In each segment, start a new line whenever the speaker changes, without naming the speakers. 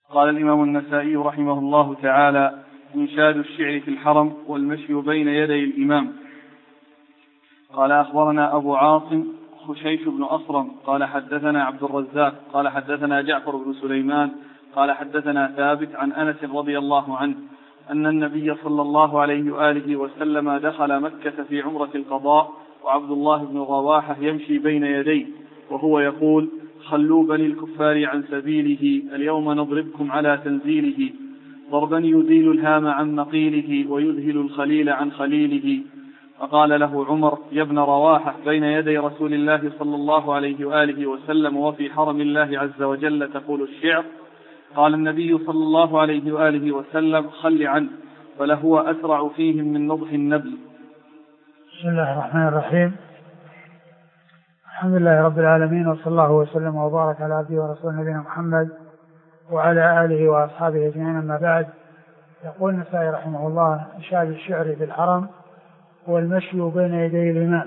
قال الإمام النسائي رحمه الله تعالى: إنشاد الشعر في الحرم والمشي بين يدي الإمام. قال أخبرنا أبو عاصم خشيش بن أصرم قال حدثنا عبد الرزاق قال حدثنا جعفر بن سليمان قال حدثنا ثابت عن أنس رضي الله عنه أن النبي صلى الله عليه وآله وسلم دخل مكة في عمرة القضاء وعبد الله بن رواحة يمشي بين يديه وهو يقول: خلوا بني الكفار عن سبيله، اليوم نضربكم على تنزيله، ضربا يزيل الهام عن مقيله ويذهل الخليل عن خليله. فقال له عمر: يا ابن رواحة، بين يدي رسول الله صلى الله عليه وآله وسلم وفي حرم الله عز وجل تقول الشعر؟ قال النبي صلى الله عليه وآله وسلم: خل عنه، فلهو أسرع فيهم من نضح النبل.
بسم الله الرحمن الرحيم. الحمد لله رب العالمين، وصلى الله وسلم وبارك على عبده ورسوله نبينا محمد وعلى آله وأصحابه أجمعين، أما بعد. يقول النسائي رحمه الله: إنشاد الشعر في الحرم والمشي بين يدي الإمام.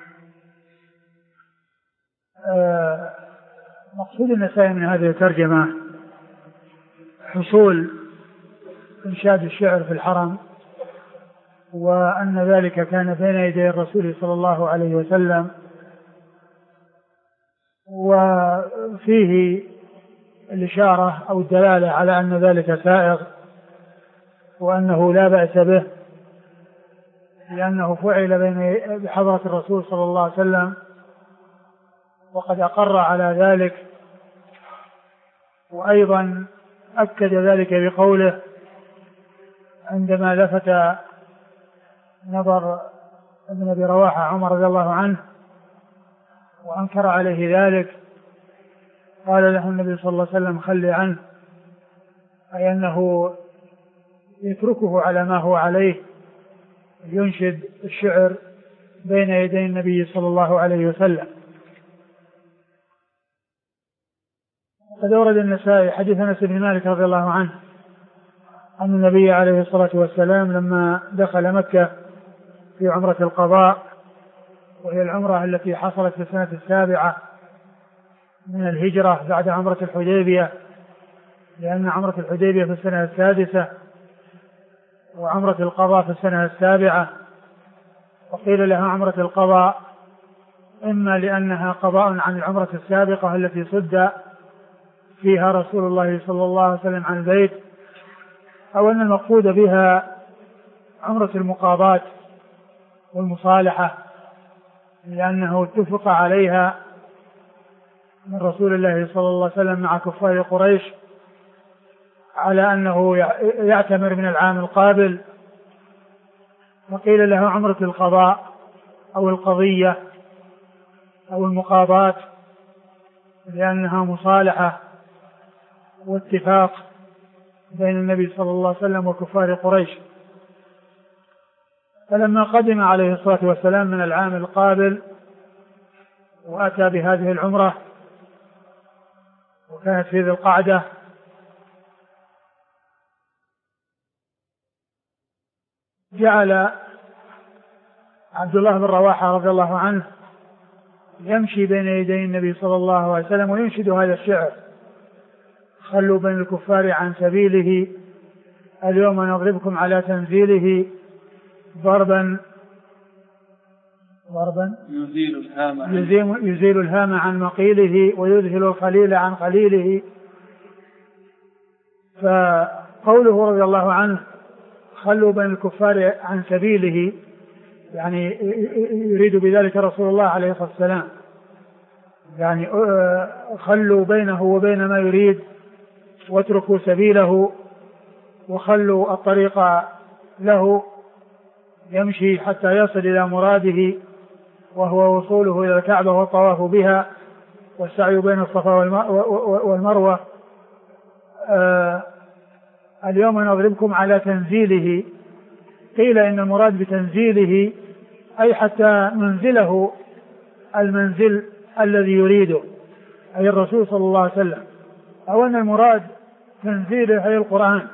مقصود النسائي من هذه الترجمة حصول إنشاد الشعر في الحرم، وأن ذلك كان بين يدي الرسول صلى الله عليه وسلم، وفيه الإشارة أو الدلالة على أن ذلك سائغ وأنه لا بأس به، لأنه فعل بحضرة الرسول صلى الله عليه وسلم وقد أقر على ذلك، وأيضا أكد ذلك بقوله عندما لفت نظر ابن أبي رواحة عمر رضي الله عنه وأنكر عليه ذلك، قال له النبي صلى الله عليه وسلم: خل عنه، أي أنه يتركه على ما هو عليه، ينشد الشعر بين يدي النبي صلى الله عليه وسلم. قد أورد النسائي حديث أنس بن مالك رضي الله عنه أن النبي عليه الصلاة والسلام لما دخل مكة في عمرة القضاء، وهي العمرة التي حصلت في السنة 7 من الهجرة بعد عمرة الحديبية، لأن عمرة الحديبية في السنة 6 وعمرة القضاء في السنة 7، وقيل لها عمرة القضاء إما لأنها قضاء عن العمرة السابقة التي صد فيها رسول الله صلى الله عليه وسلم عن البيت، أو أن المقصود بها عمرة المقاضاة والمصالحة، لأنه اتفق عليها من رسول الله صلى الله عليه وسلم مع كفار قريش على أنه يعتمر من العام القابل، وقيل له عمرة القضاء أو القضية أو المقاضاة لأنها مصالحة واتفاق بين النبي صلى الله عليه وسلم وكفار قريش. فلما قدم عليه الصلاة والسلام من العام القابل وأتى بهذه العمرة، وكانت في ذي القعدة، جعل عبد الله بن رواحة رضي الله عنه يمشي بين يدي النبي صلى الله عليه وسلم وينشد هذا الشعر: خلوا بين الكفار عن سبيله، اليوم نضربكم على تنزيله، ضربا يزيل الهام عن مقيله ويذهل الخليل عن خليله. فقوله رضي الله عنه: خلوا بين الكفار عن سبيله، يعني يريد بذلك رسول الله عليه الصلاة والسلام، يعني خلوا بينه وبين ما يريد واتركوا سبيله وخلوا الطريق له يمشي حتى يصل إلى مراده، وهو وصوله إلى الكعبة والطواف بها والسعي بين الصفا والمروة. اليوم نضربكم على تنزيله، قيل إن المراد بتنزيله أي حتى ننزله المنزل الذي يريده، أي الرسول صلى الله عليه وسلم، أو أن المراد تنزيله أي القرآن،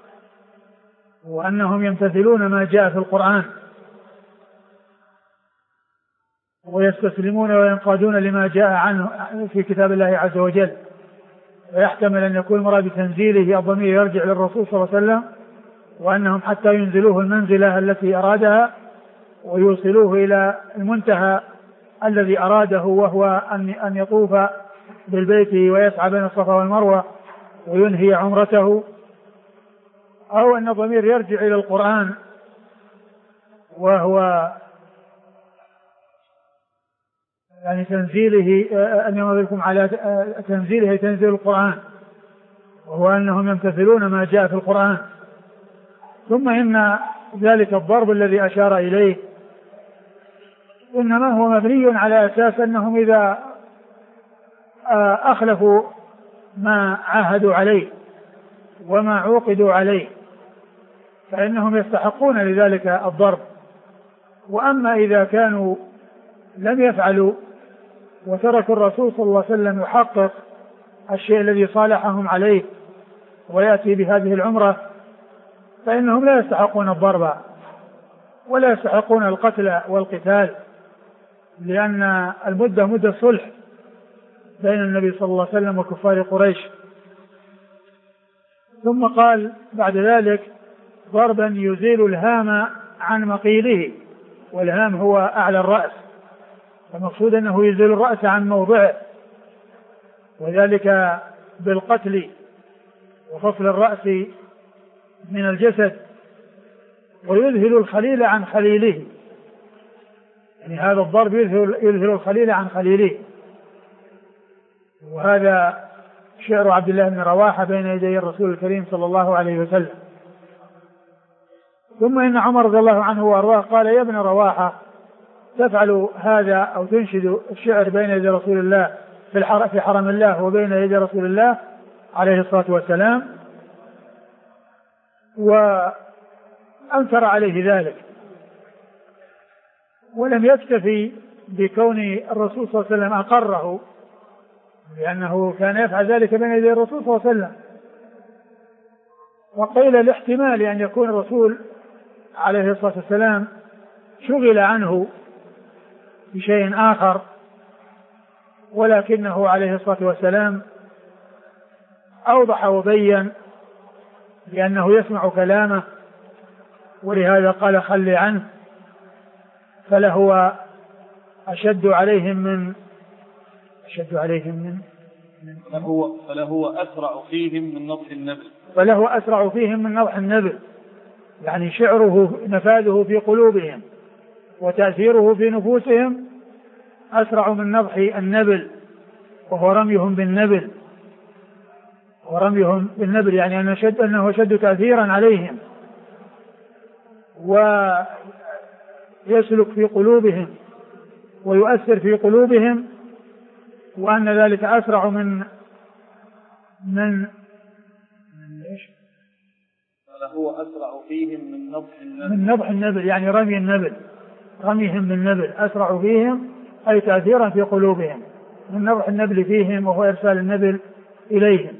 وأنهم يمتثلون ما جاء في القرآن ويستسلمون وينقادون لما جاء عنه في كتاب الله عز وجل، ويحتمل أن يكون مراد تنزيله الضمير يرجع للرسول صلى الله عليه وسلم، وأنهم حتى ينزلوه المنزلة التي أرادها ويوصلوه إلى المنتهى الذي أراده، وهو أن يطوف بالبيت ويسعى بين الصفا والمروة وينهي عمرته، أو أن الضمير يرجع إلى القرآن، وهو يعني تنزيله، أن يمضيكم على تنزيله تنزيل القرآن، وهو أنهم يمتثلون ما جاء في القرآن. ثم إن ذلك الضرب الذي أشار إليه إنما هو مبني على أساس أنهم إذا أخلفوا ما عاهدوا عليه وما عوقدوا عليه فإنهم يستحقون لذلك الضرب. وأما إذا كانوا لم يفعلوا وتركوا الرسول صلى الله عليه وسلم يحقق الشيء الذي صالحهم عليه ويأتي بهذه العمرة فإنهم لا يستحقون الضرب ولا يستحقون القتل والقتال، لأن المدة مدة صلح بين النبي صلى الله عليه وسلم وكفار قريش. ثم قال بعد ذلك ضربا يزيل الهام عن مقيله، والهام هو أعلى الرأس، المقصود أنه يزيل الرأس عن موضعه، وذلك بالقتل وفصل الرأس من الجسد، ويذهل الخليل عن خليله، يعني هذا الضرب يذهل الخليل عن خليله. وهذا شعر عبد الله بن رواحة بين يدي الرسول الكريم صلى الله عليه وسلم. ثم إن عمر رضي الله عنه وأرضاه قال يا ابن رواحة تفعل هذا أو تنشد الشعر بين يدي رسول الله في حرم الله وبين يدي رسول الله عليه الصلاة والسلام، وأنكر عليه ذلك، ولم يكتفي بكون الرسول صلى الله عليه وسلم أقره، لأنه كان يفعل ذلك بين يدي الرسول صلى الله عليه وسلم. وقيل الاحتمال أن يكون الرسول عليه الصلاة والسلام شغل عنه بشيء آخر، ولكنه عليه الصلاة والسلام أوضح وبين لأنه يسمع كلامه، ولهذا قال خل عنه، فلهو أسرع فيهم من نضح النبل، يعني شعره نفاذه في قلوبهم وتأثيره في نفوسهم أسرع من نضح النبل، وهو رميهم بالنبل، يعني أنه أشد تأثيرا عليهم ويسلك في قلوبهم ويؤثر في قلوبهم، وأن ذلك أسرع من
فهو أسرع فيهم من
نضح النبل، يعني رميهم بالنبل أسرع فيهم أي تأثيرا في قلوبهم من نضح النبل فيهم، وهو إرسال النبل إليهم.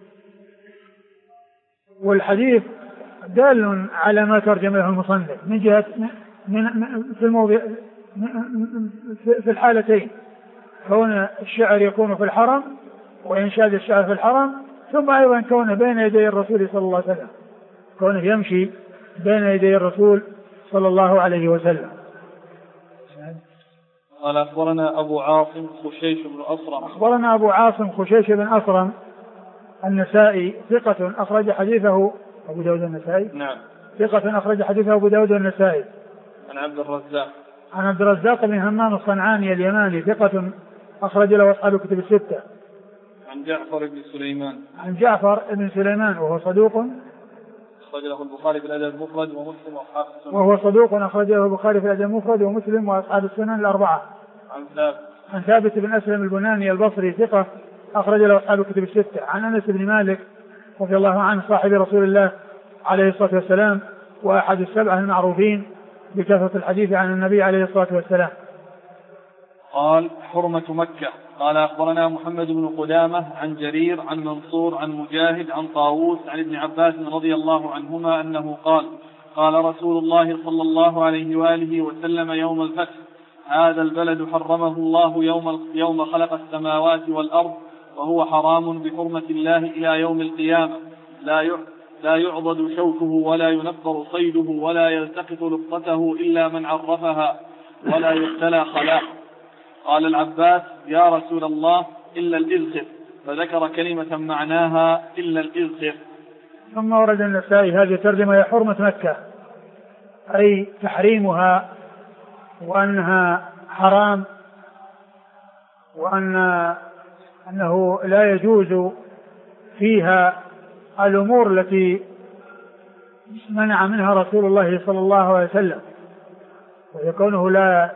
والحديث دال على ما ترجم له المصنف من جهة في الموضع في الحالتين، كون الشعر يكون في الحرم وإنشاد الشعر في الحرم، ثم أيضا كونه بين يدي الرسول صلى الله عليه وسلم، كونه يمشي بين يدي الرسول صلى الله عليه وسلم.
قال أخبرنا أبو عاصم خشيش بن أصرم النسائي ثقة أخرج حديثه أبو داود النسائي. نعم.
ثقة أخرج حديثه أبو داود النسائي. عن عبد الرزاق بن همام الصنعاني اليماني ثقة أخرج له أصحاب الكتب الستة.
عن
جعفر بن سليمان وهو صدوق
أخرج له البخاري في الأدب المفرد ومسلم وأصحاب السنن.
وهو صدوق أخرج له البخاري في الأدب المفرد ومسلم وأصحاب السنن الأربعة. عن ثابت بن أسلم البناني البصري ثقة أخرج له أصحاب الكتب الستة. عن أنس بن مالك رضي الله عنه صاحب رسول الله عليه الصلاة والسلام وأحد السبعة المعروفين بكثرة الحديث عن النبي عليه الصلاة والسلام.
قال حرمة مكة. قال أخبرنا محمد بن قدامة عن جرير عن منصور عن مجاهد عن طاووس عن ابن عباس رضي الله عنهما أنه قال قال رسول الله صلى الله عليه وآله وسلم يوم الفتح: هذا البلد حرمه الله يوم خلق السماوات والأرض وهو حرام بحرمة الله إلى يوم القيامة، لا يعضد شوكه ولا ينفر صيده ولا يلتقط لقطته إلا من عرفها ولا يختلى خلاه. قال العباس: يا رسول الله إلا الإذخر، فذكر كلمة معناها إلا الإذخر.
ثم ورد النسائي هذه الترجمة: هي حرمة مكة، أي تحريمها وأنها حرام، وأنه لا يجوز فيها الأمور التي منع منها رسول الله صلى الله عليه وسلم، ويكونه لا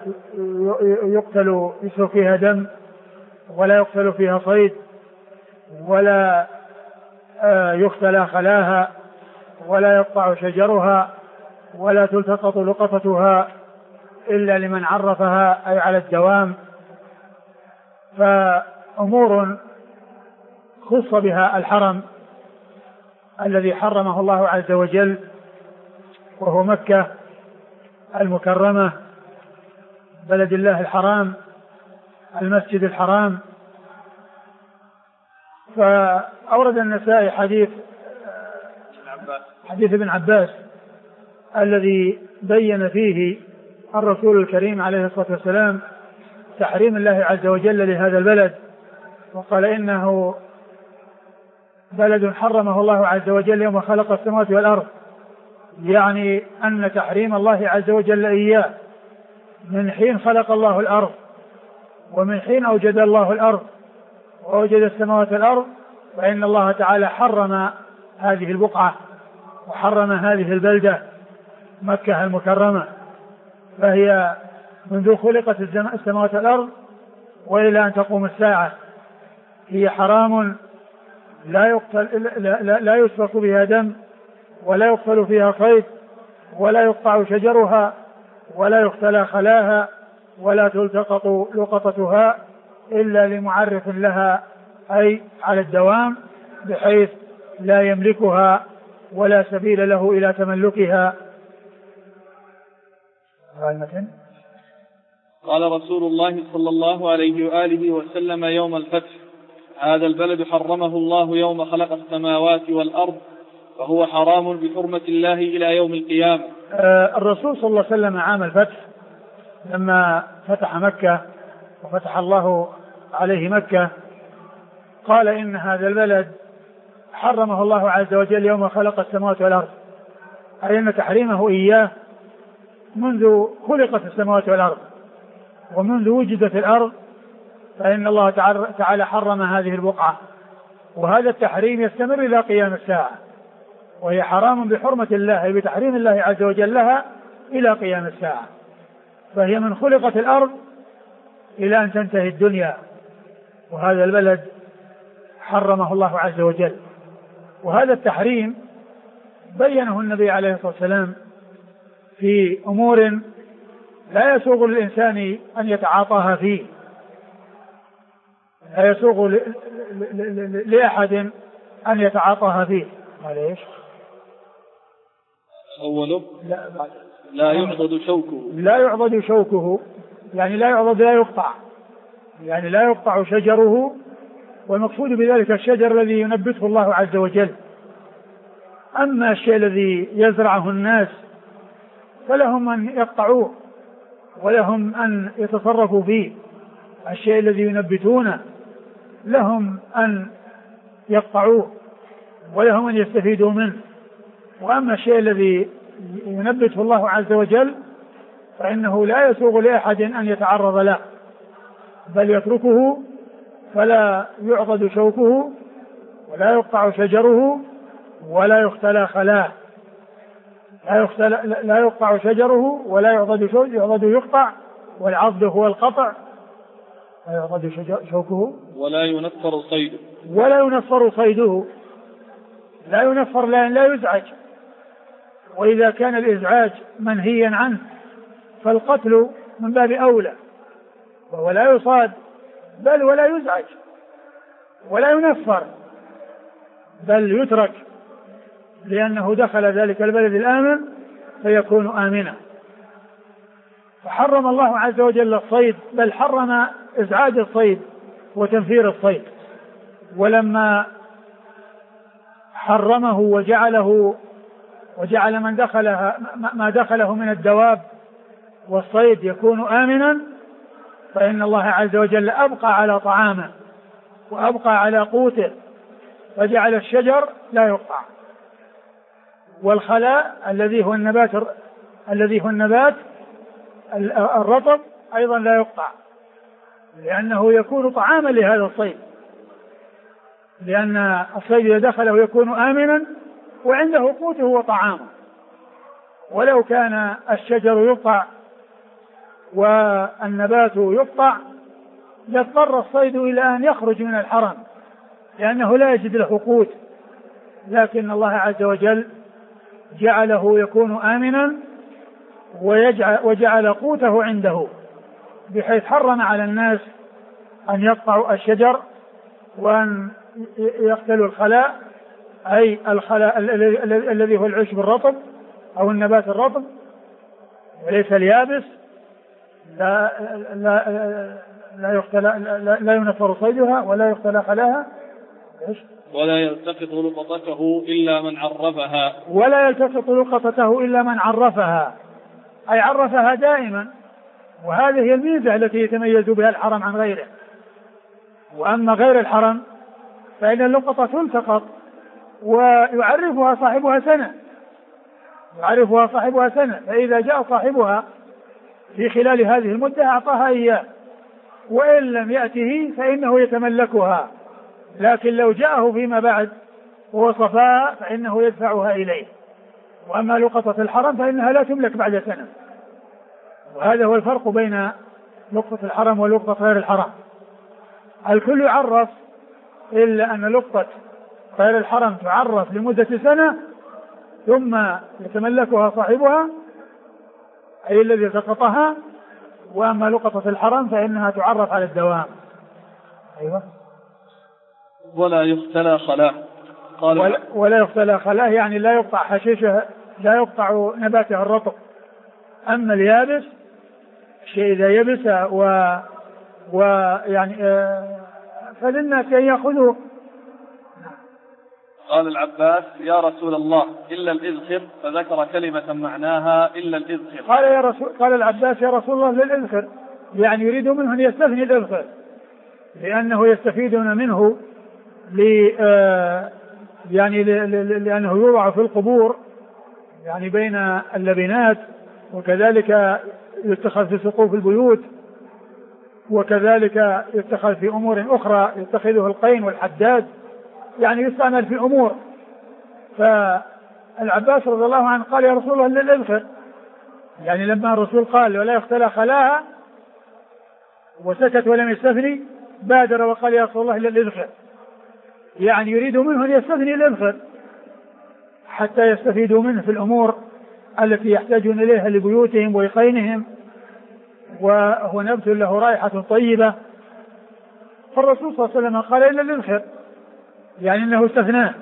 يقتل فيها دم ولا يقتل فيها صيد ولا يختلى خلاها ولا يقطع شجرها ولا تلتقط لقطتها إلا لمن عرفها، أي على الدوام. فأمور خص بها الحرم الذي حرمه الله عز وجل، وهو مكة المكرمة، بلد الله الحرام، المسجد الحرام. فأورد النسائي حديث ابن عباس الذي بين فيه الرسول الكريم عليه الصلاة والسلام تحريم الله عز وجل لهذا البلد، وقال: إنه بلد حرمه الله عز وجل يوم خلق السماوات والأرض، يعني أن تحريم الله عز وجل إياه من حين خلق الله الأرض، ومن حين أوجد الله الأرض وأوجد السماوات والأرض، فإن الله تعالى حرم هذه البقعة وحرم هذه البلدة مكة المكرمة، فهي منذ خلقت السماوات والأرض وإلى أن تقوم الساعة هي حرام، لا يسفك بها دم ولا يقتل فيها صيد ولا يقطع شجرها ولا يختلى خلاها ولا تلتقط لقطتها إلا لمعرف لها، أي على الدوام، بحيث لا يملكها ولا سبيل له إلى تملكها.
قال رسول الله صلى الله عليه وآله وسلم يوم الفتح: هذا البلد حرمه الله يوم خلق السماوات والأرض، فهو حرام بحرمة الله إلى يوم القيامة.
الرسول صلى الله عليه وسلم عام الفتح لما فتح مكة وفتح الله عليه مكة قال: إن هذا البلد حرمه الله عز وجل يوم خلق السماوات والأرض، أي أن تحريمه إياه منذ خلقت السماوات والأرض ومنذ وجدت الأرض، فإن الله تعالى حرم هذه البقعة، وهذا التحريم يستمر إلى قيام الساعة، وهي حرام بحرمة الله، أي بتحريم الله عز وجل لها إلى قيام الساعة، فهي من خلقت الأرض إلى أن تنتهي الدنيا، وهذا البلد حرمه الله عز وجل. وهذا التحريم بينه النبي عليه الصلاة والسلام في أمور لا يسوغ للإنسان أن يتعاطاها فيه، لا يسوغ لأحد أن يتعاطاها فيه. معليش
أوله لا يعضد شوكه،
لا يعضد شوكه، يعني لا يعضد، لا يقطع، يعني لا يقطع شجره، والمقصود بذلك الشجر الذي ينبته الله عز وجل. أما الشيء الذي يزرعه الناس فلهم أن يقطعوه ولهم أن يتصرفوا فيه، الشيء الذي ينبتونه لهم أن يقطعوه ولهم أن يستفيدوا منه. وأما الشيء الذي ينبته الله عز وجل فإنه لا يسوغ لأحد أن يتعرض له، بل يتركه، فلا يعضد شوكه ولا يقطع شجره ولا يختلى خلاه، لا يقطع شجره ولا يعضد شوكه، يعضد يقطع، والعضد هو القطع، لا يعضد شوكه
ولا ينفر صيده،
ولا ينفر صيده، لا ينفر لأن لا يزعج، وإذا كان الإزعاج منهيا عنه فالقتل من باب أولى، وهو لا يصاد بل ولا يزعج ولا ينفر، بل يترك لأنه دخل ذلك البلد الآمن فيكون آمنا. فحرم الله عز وجل الصيد، بل حرم إزعاج الصيد وتنفير الصيد، ولما حرمه وجعل من دخلها ما دخله من الدواب والصيد يكون آمنا، فإن الله عز وجل أبقى على طعامه وأبقى على قوته، فجعل الشجر لا يقطع، والخلاء الذي هو النبات الرطب أيضا لا يقطع، لأنه يكون طعاما لهذا الصيد، لأن الصيد إذا دخله يكون آمنا وعنده قوته وطعامه. ولو كان الشجر يقطع والنبات يقطع لاضطر الصيد إلى أن يخرج من الحرم لأنه لا يجد له قوت، لكن الله عز وجل جعله يكون آمنا وجعل قوته عنده، بحيث حرم على الناس أن يقطعوا الشجر وأن يقتلوا الخلاء، أي الخلاء الذي هو العشب الرطب أو النبات الرطب وليس اليابس، لا ينفر صيدها ولا يقتل خلاها،
ولا يلتقط لقطته إلا من عرفها، أي عرفها دائما، وهذه هي الميزة التي يتميز بها الحرم عن غيره. وأما غير الحرم فإن اللقطة تلتقط ويعرفها صاحبها سنة، فإذا جاء صاحبها في خلال هذه المدة أعطاها إياه، وإن لم يأته فإنه يتملكها، لكن لو جاءه فيما بعد ووصفها فإنه يدفعها إليه. وأما لقطة الحرم فإنها لا تملك بعد سنة، وهذا هو الفرق بين لقطة الحرم ولقطة غير الحرم. الكل يعرف إلا أن لقطة غير الحرم تعرف لمدة سنة ثم يتملكها صاحبها أي الذي التقطها، وأما لقطة الحرم فإنها تعرف على الدوام. أيوة. ولا يختلى
خلاه يعني لا يقطع حشيشه، لا يقطع نباته الرطب. أما اليابس شيء إذا يبس ويعني فللناس أن يأخذوه.
قال العباس: يا رسول الله إلا الإذخر، فذكر كلمة معناها إلا الإذخر.
قال العباس: يا رسول الله للإذخر، يعني يريد منه أن يستثني الإذخر، لأنه يستفيدون منه لأنه يوضع في القبور يعني بين اللبنات، وكذلك يتخذ في سقوف البيوت، وكذلك يتخذ في أمور أخرى يتخذه القين والحداد، يعني يستعمل في أمور. فالعباس رضي الله عنه قال: يا رسول الله للإذخر، يعني لما الرسول قال ولا يختلى خلاها وسكت ولم يستثني بادر وقال: يا رسول الله للإذخر، يعني يريد منه أن يستثني الإذخر حتى يستفيدوا منه في الأمور التي يحتاجون إليها لبيوتهم ويقينهم، وهو نبت له رائحة طيبة. فالرسول صلى الله عليه وسلم قال: إلا الإذخر، يعني أنه استثناه،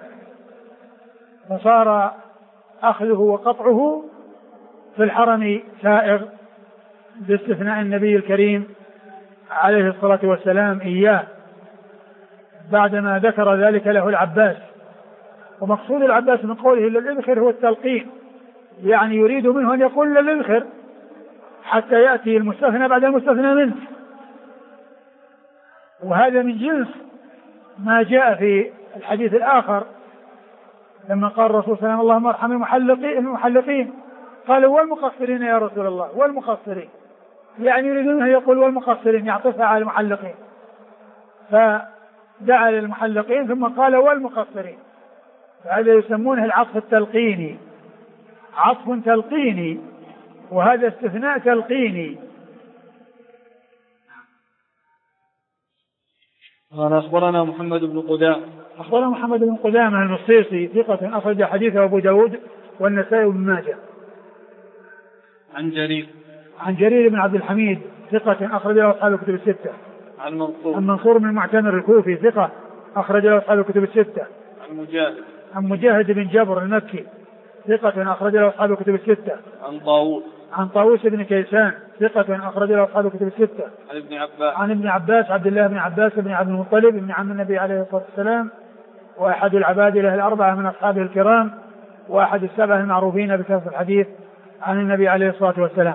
فصار أخذه وقطعه في الحرم سائغ باستثناء النبي الكريم عليه الصلاة والسلام إياه بعدما ذكر ذلك له العباس. ومقصود العباس من قوله إلا الإذخر هو التلقين، يعني يريد منه أن يقول إلا الإذخر حتى يأتي المستثنى بعد المستثنى منه. وهذا من جنس ما جاء في الحديث الآخر لما قال الرسول صلى الله عليه وسلم: اللهم ارحم المحلقين، قالوا: والمقصرين يا رسول الله؟ والمقصرين، يعني يريدون أن يقول والمقصرين، يعطفها على المحلقين، فدعا للمحلقين ثم قال: والمقصرين. فهذا يسمونه العطف التلقيني، عطف تلقيني، وهذا استثناء تلقيني.
قال: أخبرنا محمد بن
قدامة المصيصي ثقة أخرج حديثه أبو داود والنسائي وابن ماجه. عن جرير بن عبد الحميد ثقة أخرج له أصحاب الكتب الستة. عن منصور بن المعتمر الكوفي ثقة أخرج له أصحاب الكتب الستة.
عن
مجاهد بن جبر المكي ثقة أخرج له أصحاب الكتب الستة.
عن
عن طاووس بن كيسان ثقة أخرج له أصحاب الكتب الستة. عن ابن عباس عبد الله بن عباس بن عبد المطلب بن عم النبي عليه الصلاة والسلام، وأحد العبادلة الأربعة من أصحابه الكرام، وأحد السبعة المعروفين بكثرة الحديث عن النبي عليه الصلاة والسلام.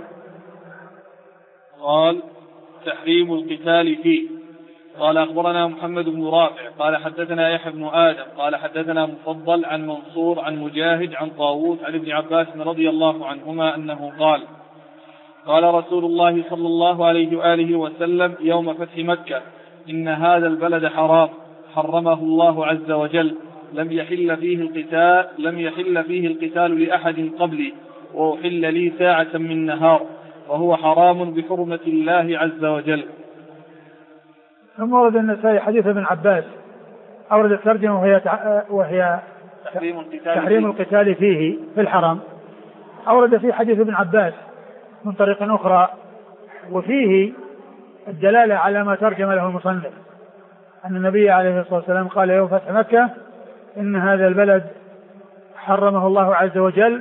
قال: تحريم القتال فيه. قال: أخبرنا محمد بن رافع قال حدثنا يحيى بن آدم قال حدثنا مفضل عن منصور عن مجاهد عن طاووس عن ابن عباس رضي الله عنهما أنه قال: قال رسول الله صلى الله عليه وآله وسلم يوم فتح مكة: إن هذا البلد حرام حرمه الله عز وجل، لم يحل فيه القتال لأحد قبلي، وأحل لي ساعة من نهار، وهو حرام بحرمة الله عز وجل.
ثم ورد النسائي حديث ابن عباس، أورد الترجمة وهي تحريم القتال فيه في الحرم. أورد في حديث ابن عباس من طريق أخرى، وفيه الدلالة على ما ترجم له المصنف، أن النبي عليه الصلاة والسلام قال يوم فتح مكة: إن هذا البلد حرمه الله عز وجل،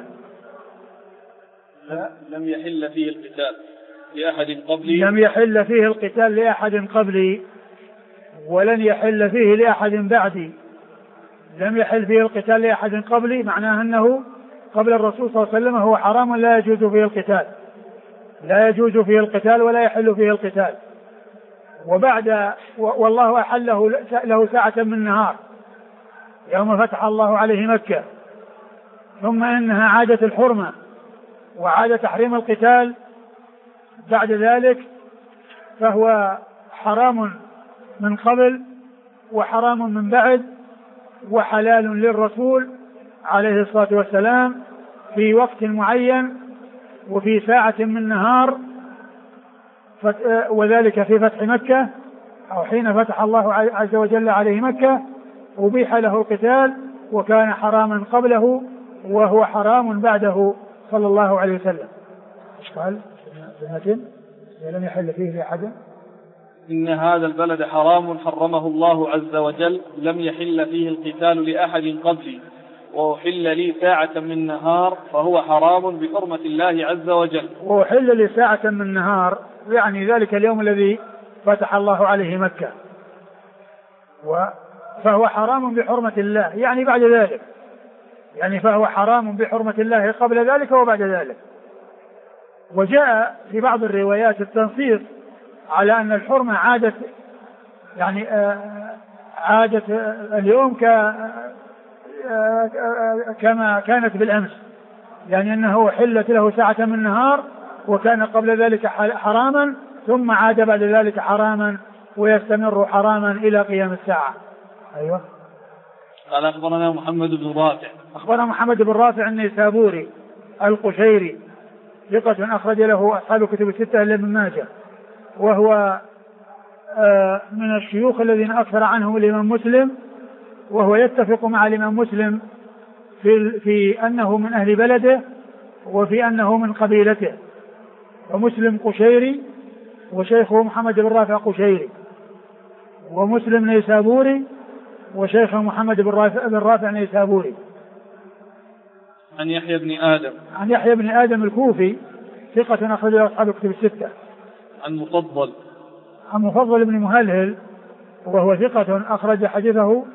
لم يحل فيه القتال لأحد قبلي
ولن يحل فيه لأحد بعدي. لم يحل فيه القتال لأحد قبلي معناه أنه قبل الرسول صلى الله عليه وسلم هو حرام لا يجوز فيه القتال ولا يحل فيه القتال. وبعد والله أحل له ساعة من نهار يوم فتح الله عليه مكة، ثم إنها عادت الحرمة وعاد تحريم القتال بعد ذلك، فهو حرام من قبل وحرام من بعد، وحلال للرسول عليه الصلاة والسلام في وقت معين وفي ساعة من نهار، وذلك في فتح مكة أو حين فتح الله عز وجل عليه مكة أبيح له القتال، وكان حراما قبله وهو حرام بعده صلى الله عليه وسلم. قال لم يحل فيه لأحد.
إن هذا البلد حرام حرمه الله عز وجل، لم يحل فيه القتال لأحد قبلي، وأحل لي ساعة من نهار، فهو حرام بحرمة الله عز وجل.
وأحل لي ساعة من نهار يعني ذلك اليوم الذي فتح الله عليه مكة، فهو حرام بحرمة الله يعني بعد ذلك، يعني فهو حرام بحرمة الله قبل ذلك وبعد ذلك. وجاء في بعض الروايات التنصيص على أن الحرمة عادت يعني عادت اليوم كما كانت بالأمس، يعني أنه حلت له ساعة من نهار وكان قبل ذلك حراما، ثم عاد بعد ذلك حراما ويستمر حراما إلى قيام الساعة. أيوة.
قال: أخبرنا محمد بن رافع
النيسابوري القشيري ثقة أخرج له أصحاب الكتب الستة إلا ابن ماجه، وهو من الشيوخ الذين أكثر عنهم الإمام مسلم، وهو يتفق مع الإمام مسلم في أنه من أهل بلده وفي أنه من قبيلته. ومسلم قشيري وشيخه محمد بن رافع قشيري، ومسلم نيسابوري وشيخه محمد بن رافع نيسابوري.
عن يحيى بن
آدم الكوفي ثقة أخرج له أصحاب الكتب الستة.
عن
مفضل بن مهلهل وهو ثقة أخرج حديثه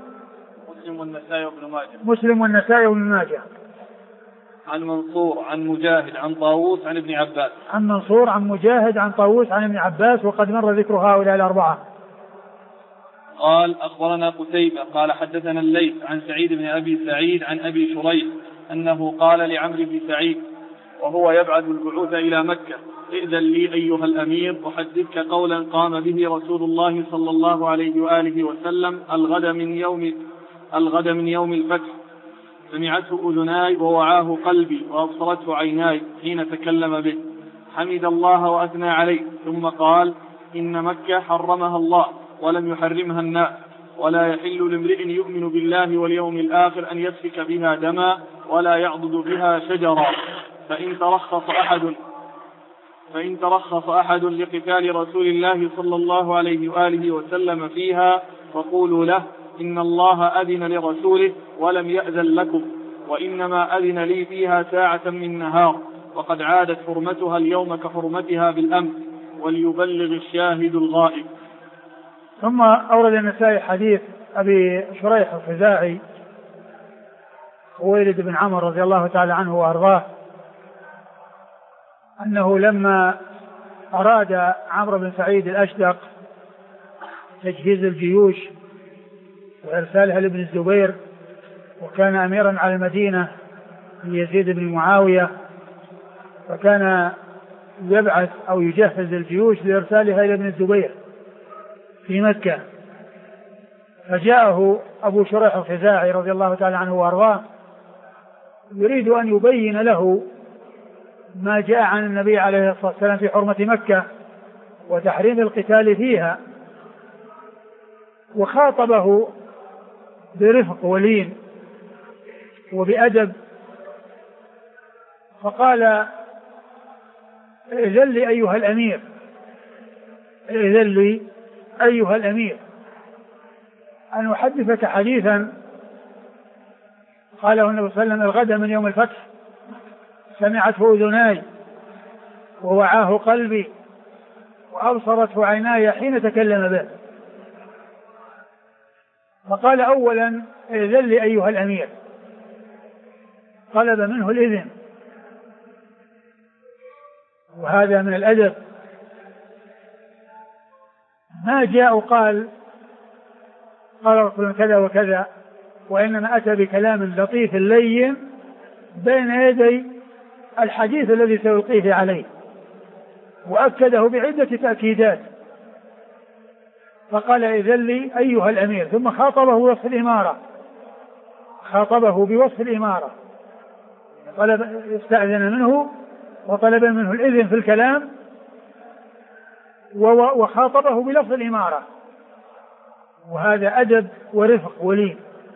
مسلم والنسائي وابن ماجه.
عن منصور عن مجاهد عن طاووس عن ابن عباس. وقد مر ذكر هؤلاء الأربعة. قال: أخبرنا قتيبة قال حدثنا الليث عن سعيد بن أبي سعيد عن أبي شريح أنه قال لعمرو بن سعيد وهو يبعث البعوث إلى مكة: ائذن لي أيها الأمير أحدثك قولا قام به رسول الله صلى الله عليه وآله وسلم الغد من يوم الفتح، سمعته أذناي ووعاه قلبي وأبصرته عيناي حين تكلم به، حمد الله وأثنى عليه، ثم قال: إن مكة حرمها الله ولم يحرمها الناس، ولا يحل لامرئ يؤمن بالله واليوم الآخر أن يسفك بها دما ولا يعضد بها شجرا، فإن ترخص أحد لقتال رسول الله صلى الله عليه وآله وسلم فيها فقولوا له: إن الله أذن لرسوله ولم يأذن لكم، وإنما أذن لي فيها ساعة من نهار، وقد عادت حرمتها اليوم كحرمتها بالأمس، وليبلغ الشاهد الغائب.
ثم أورد النسائي حديث أبي شريح الخزاعي خويلد بن عمرو رضي الله تعالى عنه وأرضاه أنه لما أراد عمرو بن سعيد الأشدق تجهيز الجيوش وإرسالها لابن الزبير، وكان أميرا على المدينة يزيد بن معاوية، فكان يبعث أو يجهز الجيوش لإرسالها إلى ابن الزبير في مكة. فجاءه أبو شريح الخزاعي رضي الله تعالى عنه وأرضاه يريد أن يبين له ما جاء عن النبي عليه الصلاة والسلام في حرمة مكة وتحريم القتال فيها، وخاطبه برفق ولين وبأدب، فقال: إذن لي أيها الأمير، إذن لي أيها الأمير أن أحدثك حديثا قاله النبي صلى الله عليه وسلم: الغد من يوم الفتح سمعته أذناي ووعاه قلبي وأبصرته عيناي حين تكلم به. فقال أولا: إذن لي أيها الأمير، طلب منه الإذن، وهذا من الأدب. ما جاء قال رسول كذا وكذا، وإنما أتى بكلام لطيف لين بين يدي الحديث الذي سيلقيه عليه، وأكده بعدة تأكيدات. فقال: إذن لي أيها الأمير، ثم خاطبه بوصف الإمارة، استأذن منه وطلب منه الإذن في الكلام، وخاطبه بلفظ الإمارة، وهذا أدب ورفق ولين.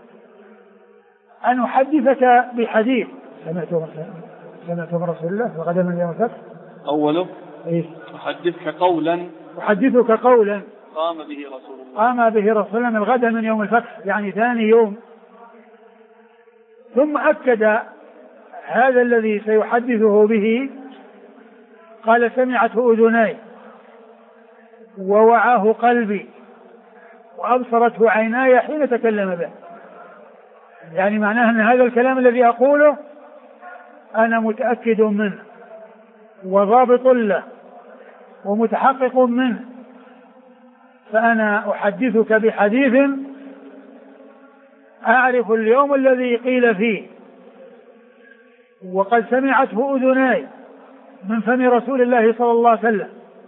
أن أحدثك بحديث سمعته من رسول الله وغدا من يوم الفتح.
أوله أحدثك قولا قام به رسول الله الغدا من يوم الفتح، يعني ثاني يوم.
ثم أكد هذا الذي سيحدثه به، قال: سمعته أذناي ووعاه قلبي وأبصرته عيناي حين تكلم به. يعني معناه أن هذا الكلام الذي أقوله أنا متأكد منه وضابط له ومتحقق منه، فأنا أحدثك بحديث أعرف اليوم الذي قيل فيه، وقد سمعته أذناي من فم رسول الله صلى الله عليه وسلم،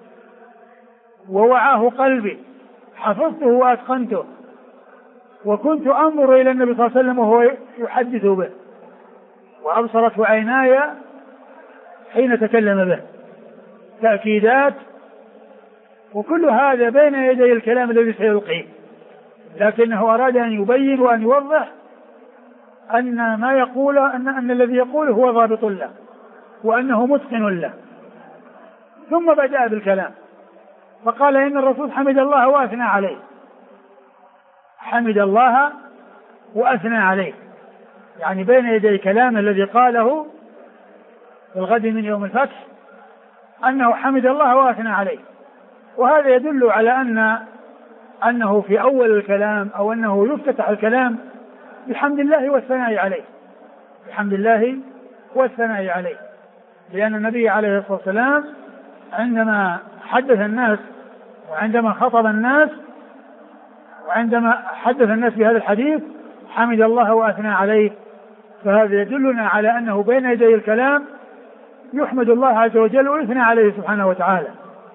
ووعاه قلبي، حفظته وأتقنته، وكنت أنظر إلى النبي صلى الله عليه وسلم وهو يحدث به، وأبصرته عيناي حين تكلم به. تأكيدات، وكل هذا بين يدي الكلام الذي سيلقيه، لكنه أراد أن يبين وأن يوضح أن ما يقول أن الذي يقوله هو ضابط له وأنه متقن له. ثم بدأ بالكلام فقال: إن الرسول حمد الله وأثنى عليه، حمد الله وأثنى عليه، يعني بين يدي كلام الذي قاله في الغد من يوم الفتح أنه حمد الله وأثنى عليه. وهذا يدل على أنه في أول الكلام، أو أنه يفتتح الكلام بحمد الله والثناء عليه، بحمد الله والثناء عليه، لأن النبي عليه الصلاة والسلام عندما حدث الناس وعندما خطب الناس وعندما حدث الناس بهذا الحديث حمد الله وأثنى عليه. فهذا يدلنا على أنه بين يدي الكلام يحمد الله عز وجل ويثنى عليه سبحانه وتعالى.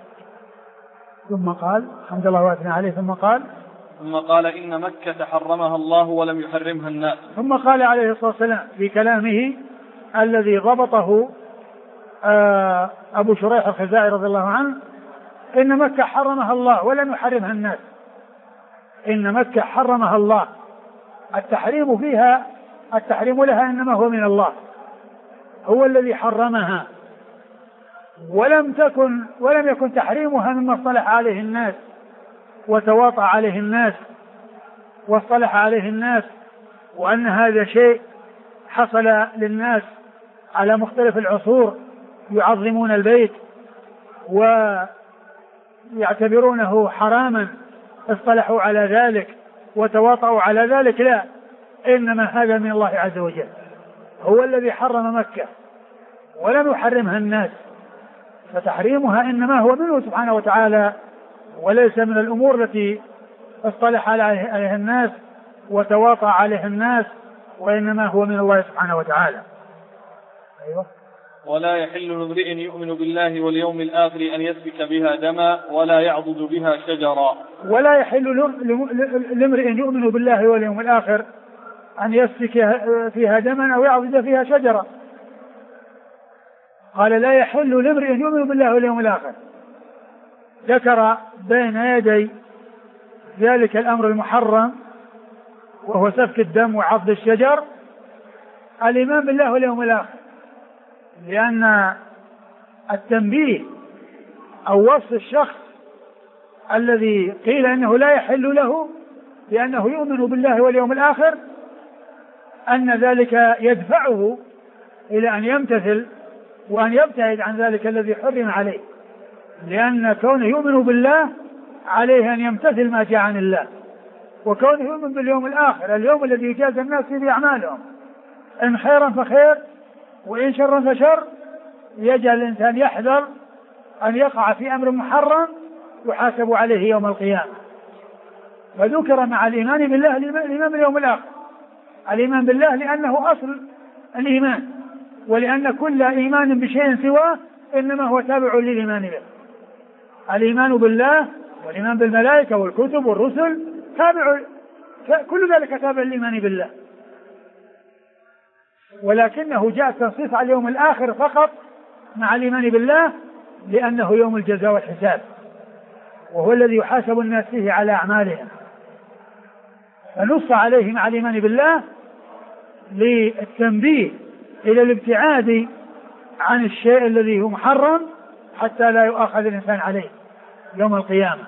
ثم قال: حمد الله وأثنى عليه. ثم قال:
إن مكة حرمها الله ولم يحرمها الناس.
ثم قال عليه الصلاة والسلام في كلامه الذي ضبطه أبو شريح الخزاعي رضي الله عنه: إن مكة حرمها الله ولم يحرمها الناس. إن مكة حرمها الله، التحريم فيها، التحريم لها إنما هو من الله، هو الذي حرمها، ولم يكن تحريمها مما اصطلح عليه الناس وتواطأ عليه الناس واصطلح عليه الناس، وأن هذا شيء حصل للناس على مختلف العصور يعظمون البيت ويعتبرونه حراما اصطلحوا على ذلك وتواطؤوا على ذلك. لا، إنما هذا من الله عز وجل، هو الذي حرم مكة ولم يحرمها الناس، فتحريمها إنما هو منه سبحانه وتعالى، وليس من الأمور التي اصطلح عليها الناس وتواطأ عليها الناس، وإنما هو من الله سبحانه وتعالى. أيوة.
ولا يحل لامرئ يؤمن بالله واليوم الآخر أن يسفك بها دما ولا يعضد بها شجرا.
ولا يحل لامرئ يؤمن بالله واليوم الآخر أن يسفك فيها دما أو يعضد فيها شجرا. قال لا يحل لامرئ يؤمن بالله واليوم الآخر، ذكر بين يدي ذلك الأمر المحرم وهو سفك الدم وعض الشجر الإيمان بالله واليوم الآخر، لأن التنبيه أو وصف الشخص الذي قيل إنه لا يحل له لأنه يؤمن بالله واليوم الآخر أن ذلك يدفعه إلى أن يمتثل وأن يبتعد عن ذلك الذي حرم عليه، لأن كونه يؤمن بالله عليه أن يمتثل ما جاء عن الله، وكونه يؤمن باليوم الآخر اليوم الذي يجازى الناس فيه بأعمالهم إن خيرا فخير وإن شرا فشر، يجعل الإنسان يحذر أن يقع في أمر محرم يحاسب عليه يوم القيامة. فذكر مع الإيمان بالله الإيمان باليوم الآخر، الإيمان بالله لأنه أصل الإيمان، ولأن كل إيمان بشيء سواه إنما هو تابع للإيمان به. الإيمان بالله والإيمان بالملائكة والكتب والرسل تابع، كل ذلك تابع للإيمان بالله، ولكنه جاء التنصيص على اليوم الآخر فقط مع الإيمان بالله لأنه يوم الجزاء والحساب، وهو الذي يحاسب الناس فيه على أعمالهم، فنص عليه مع الإيمان بالله للتنبيه إلى الابتعاد عن الشيء الذي هو محرم حتى لا يؤاخذ الإنسان عليه يوم القيامة.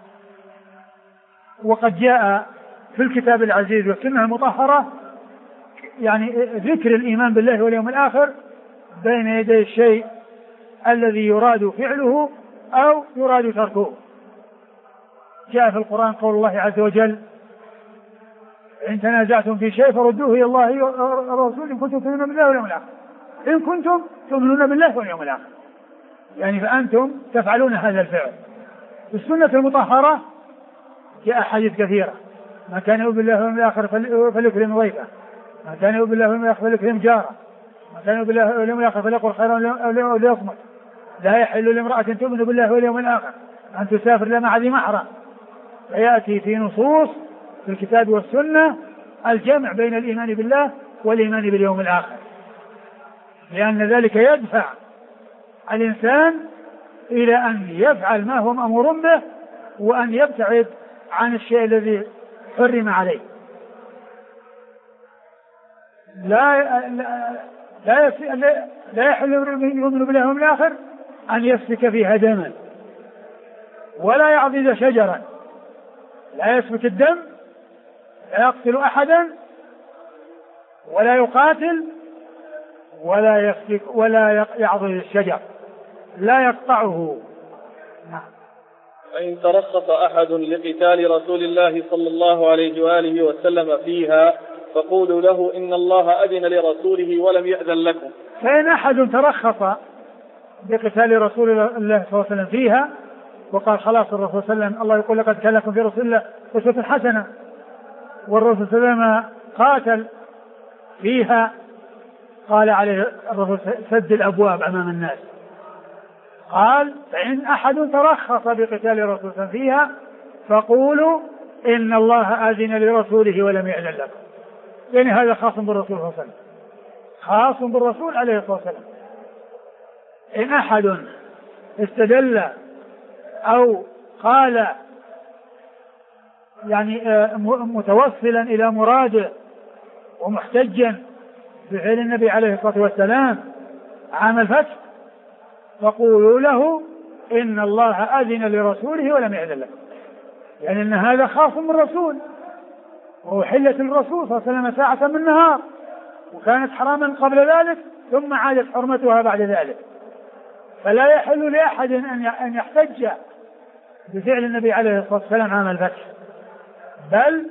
وقد جاء في الكتاب العزيز والسنة المطهرة يعني ذكر الإيمان بالله واليوم الآخر بين يدي الشيء الذي يراد فعله أو يراد تركه. جاء في القرآن قول الله عز وجل إن تنازعتم في شيء فردوه إلى الله والرسول إن كنتم تؤمنون بالله واليوم الآخر، إن كنتم تؤمنون بالله واليوم الآخر، يعني فأنتم تفعلون هذا الفعل. في السنة المطهرة جاء أحاديث كثيرة: ما كان يؤمن بالله واليوم الآخر فليكرم ضيفه، ما كان يؤمن بالله واليوم الآخر فليكرم جاره، ما كان يؤمن بالله واليوم الآخر فليقل خيرا أو ليصمت، لا يحل لامرأة تؤمن بالله واليوم الآخر أن تسافر إلا مع ذي محرم. فيأتي في نصوص في الكتاب والسنة الجمع بين الإيمان بالله والإيمان باليوم الآخر، لأن ذلك يدفع الإنسان إلى أن يفعل ما هو مأمور به وأن يبتعد عن الشيء الذي حرم عليه. لا يحل يؤمن بالله واليوم الآخر أن يسفك فيها دما ولا يعضد شجرا، لا يسفك الدم، لا يقتل أحدا ولا يقاتل ولا يسفك ولا يعضد الشجر، لا يقطعه.
فإن ترخص أحد لقتال رسول الله صلى الله عليه وآله وسلم فيها فقولوا له إن الله أذن لرسوله ولم يأذن لكم.
فإن أحد ترخص بقتال رسول الله صلى الله عليه وسلم فيها وقال خلاص الرسول صلى الله عليه وسلم الله يقول لقد كان لكم في رسول الله أسوة حسنة، والرسول صلى الله عليه وسلم قاتل فيها، قال عليه الرسول سد الأبواب أمام الناس. قال فإن أحد ترخص بقتال الرسول فيها فقولوا إن الله أذن لرسوله ولم يأذن لكم، يعني هذا خاص بالرسول صلى الله عليه وسلم، خاص بالرسول عليه الصلاة والسلام. إن أحد استدل أو قال يعني متوصلا إلى مراده ومحتجا بفعل النبي عليه الصلاة والسلام عام الفتح فقولوا له إن الله أذن لرسوله ولم يأذن لكم، يعني أن هذا خاص بالرسول، وأحلت الرسول صلى الله عليه وسلم ساعة من نهار، وكانت حراما قبل ذلك ثم عادت حرمتها بعد ذلك، فلا يحل لأحد أن يحتج بفعل النبي عليه الصلاة والسلام عام الفتح، بل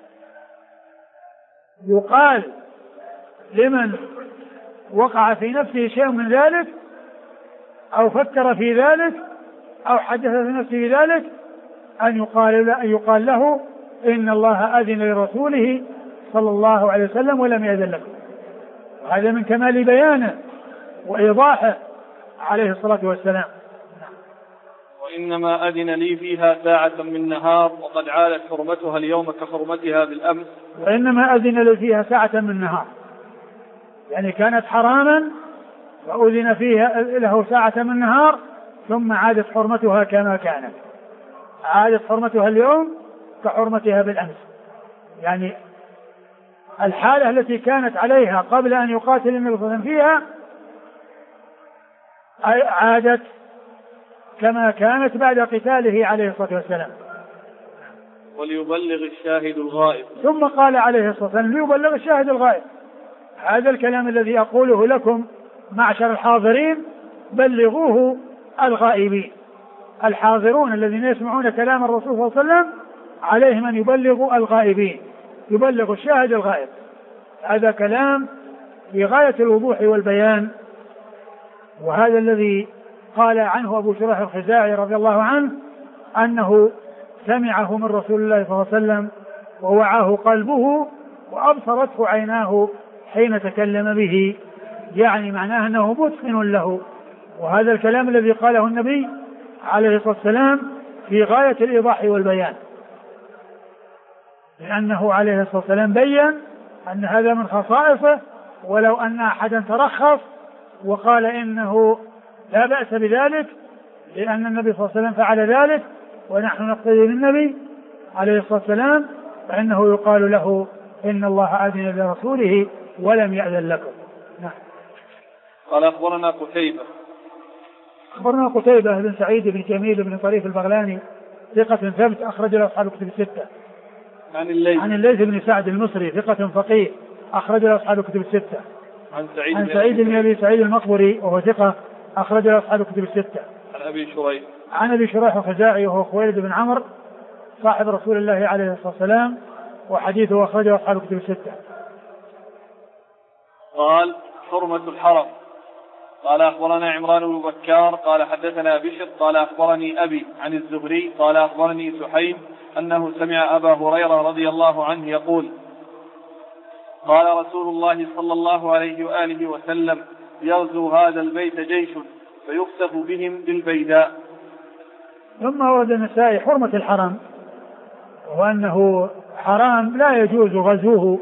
يقال لمن وقع في نفسه شيء من ذلك أو فكر في ذلك أو حدث في نفسه ذلك أن يقال له إن الله أذن لرسوله صلى الله عليه وسلم ولم يأذن لكم. هذا من كمال بيانه وإيضاحه عليه الصلاة والسلام.
وإنما أذن لي فيها ساعة من نهار وقد عادت حرمتها اليوم كحرمتها بالأمس.
وإنما أذن لي فيها ساعة من نهار، يعني كانت حراما وأذن فيها له ساعة من نهار ثم عادت حرمتها كما كانت، عادت حرمتها اليوم كحرمتها بالأمس. يعني الحالة التي كانت عليها قبل أن يقاتل النبي صلى الله عليه وسلم فيها عادت كما كانت بعد قتاله عليه الصلاة والسلام.
وليبلغ الشاهد الغائب.
ثم قال عليه الصلاة والسلام ليبلغ الشاهد الغائب. هذا الكلام الذي أقوله لكم معشر الحاضرين بلغوه الغائبين. الحاضرون الذين يسمعون كلام الرسول صلى الله عليه وسلم عليهم أن يبلغوا الغائبين، يبلغ الشاهد الغائب. هذا كلام في غاية الوضوح والبيان، وهذا الذي قال عنه أبو شريح الخزاعي رضي الله عنه أنه سمعه من رسول الله صلى الله عليه وسلم ووعاه قلبه وأبصرته عيناه حين تكلم به، يعني معناه أنه متقن له. وهذا الكلام الذي قاله النبي عليه الصلاة والسلام في غاية الإيضاح والبيان، لأنه عليه الصلاة والسلام بيّن أن هذا من خصائصه، ولو أن أحدا ترخص وقال إنه لا بأس بذلك لأن النبي صلى الله عليه وسلم فعل ذلك ونحن نقتدي بالنبي عليه الصلاة والسلام، فإنه يقال له إن الله أذن لرسوله ولم يأذن لكم. نعم.
قال أخبرنا قتيبة.
أخبرنا قتيبة بن سعيد بن جميل بن طريف البغلاني ثقة ثبت أخرج له أصحاب الكتب الستة. عن الليث بن سعد المصري ثقة فقيه أخرج له أصحاب الكتب الستة.
عن
سعيد بن أبي سعيد المقبري وهو ثقة أخرج له أصحاب الكتب الستة. عن أبي شريح الخزاعي وهو خويلد بن عمرو صاحب رسول الله عليه الصلاة والسلام وحديثه أخرجه أصحاب الكتب الستة.
قال حرمة الحرم. قال أخبرنا عمران بن بكار قال حدثنا بشر قال أخبرني أبي عن الزهري قال أخبرني سحيم أنه سمع أبا هريرة رضي الله عنه يقول قال رسول الله صلى الله عليه وآله وسلم يغزو هذا البيت جيش فيخسف بهم بالبيداء.
ثم ورد النسائي حرمة الحرم، وأنه حرام لا يجوز غزوه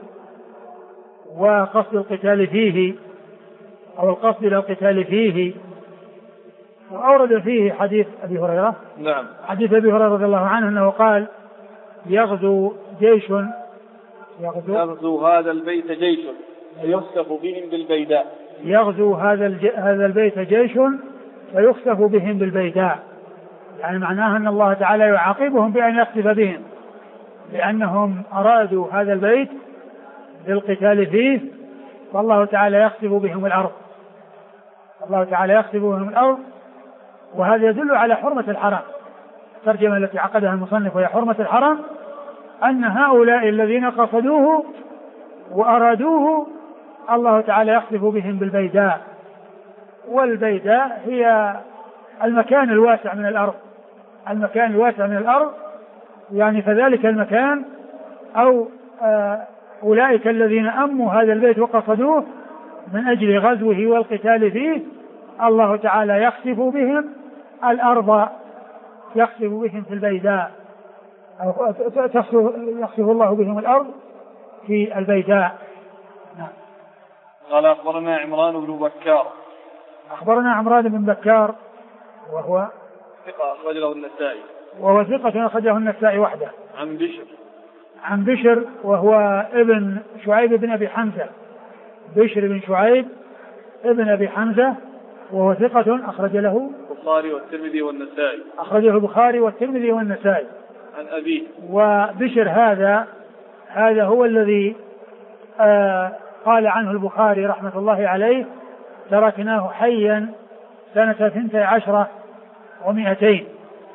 وقصد القتال فيه أو القصد إلى القتال فيه. وأورد فيه حديث أبي هريرة.
نعم.
حديث أبي هريرة رضي الله عنه أنه قال يغزو جيش
يغزو هذا البيت جيش فيخسف بهم بالبيداء.
يغزو هذا البيت جيش فيخسف بهم بالبيداء، يعني معناه أن الله تعالى يعاقبهم بأن يخسف بهم لأنهم أرادوا هذا البيت للقتال فيه، والله تعالى يخسف بهم الأرض. الله تعالى يخسف بهم الأرض، وهذا يدل على حرمة الحرم. الترجمة التي عقدها المصنف وهي حرمة الحرم أن هؤلاء الذين قصدوه وأرادوه الله تعالى يخسف بهم بالبيداء. والبيداء هي المكان الواسع من الأرض، المكان الواسع من الأرض، يعني فذلك المكان أو أولئك الذين أموا هذا البيت وقصدوه من أجل غزوه والقتال فيه الله تعالى يخسف بهم الأرض، يخسف بهم في البيداء، أو يخسف الله بهم الأرض في البيداء. نعم.
قال أخبرنا عمران بن بكار.
أخبرنا عمران بن بكار وهو
ثقة أخرج له النسائي.
وهو ثقة أخرجه النسائي وحده.
عن
بشر وهو ابن شعيب بن أبي حمزة. بشر بن شعيب ابن أبي حمزة وهو ثقة أخرج له
البخاري والترمذي والنسائي.
أخرجه البخاري والترمذي والنسائي.
عن أبيه.
وبشر هذا هو الذي قال عنه البخاري رحمة الله عليه تركناه حيا سنة 12 و200.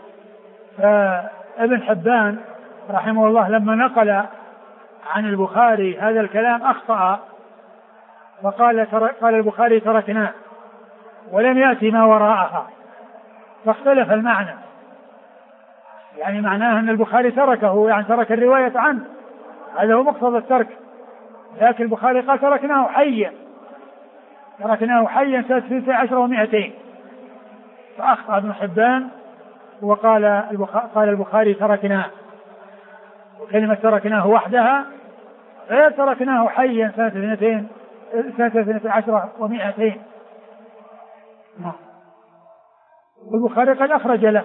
فابن حبان رحمه الله لما نقل عن البخاري هذا الكلام أخطأ، فقال قال البخاري تركناه ولم يأتي ما وراءها، فاختلف المعنى، يعني معناه أن البخاري تركه، يعني ترك الرواية عنه، هذا هو مقتضى الترك. لكن البخاري قال تركناه حيا سنة 12 و200، فأخطأ ابن حبان وقال البخاري تركناه، وكلمة تركناه وحدها غير تركناه حيا سنة 12 و200. والبخاري قد أخرج له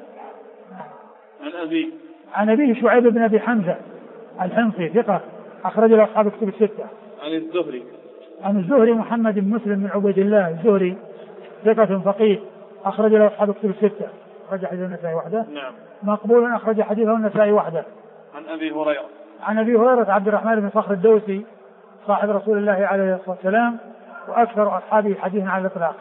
عن أبيه شعيب بن أبي حمزة الحمصي ثقة أخرج له أصحاب كتب الستة. عن الزهري محمد بن مسلم بن عبيد الله الزهري ثقة فقيه أخرج له أصحاب كتب الستة، أخرج حديث النسائي وحده.
نعم.
مقبول أخرج حديثه النسائي وحده. عن أبي هريرة عبد الرحمن بن صخر الدوسي صاحب رسول الله عليه الصلاة والسلام وأكثر أصحابه حديثا على الإطلاق.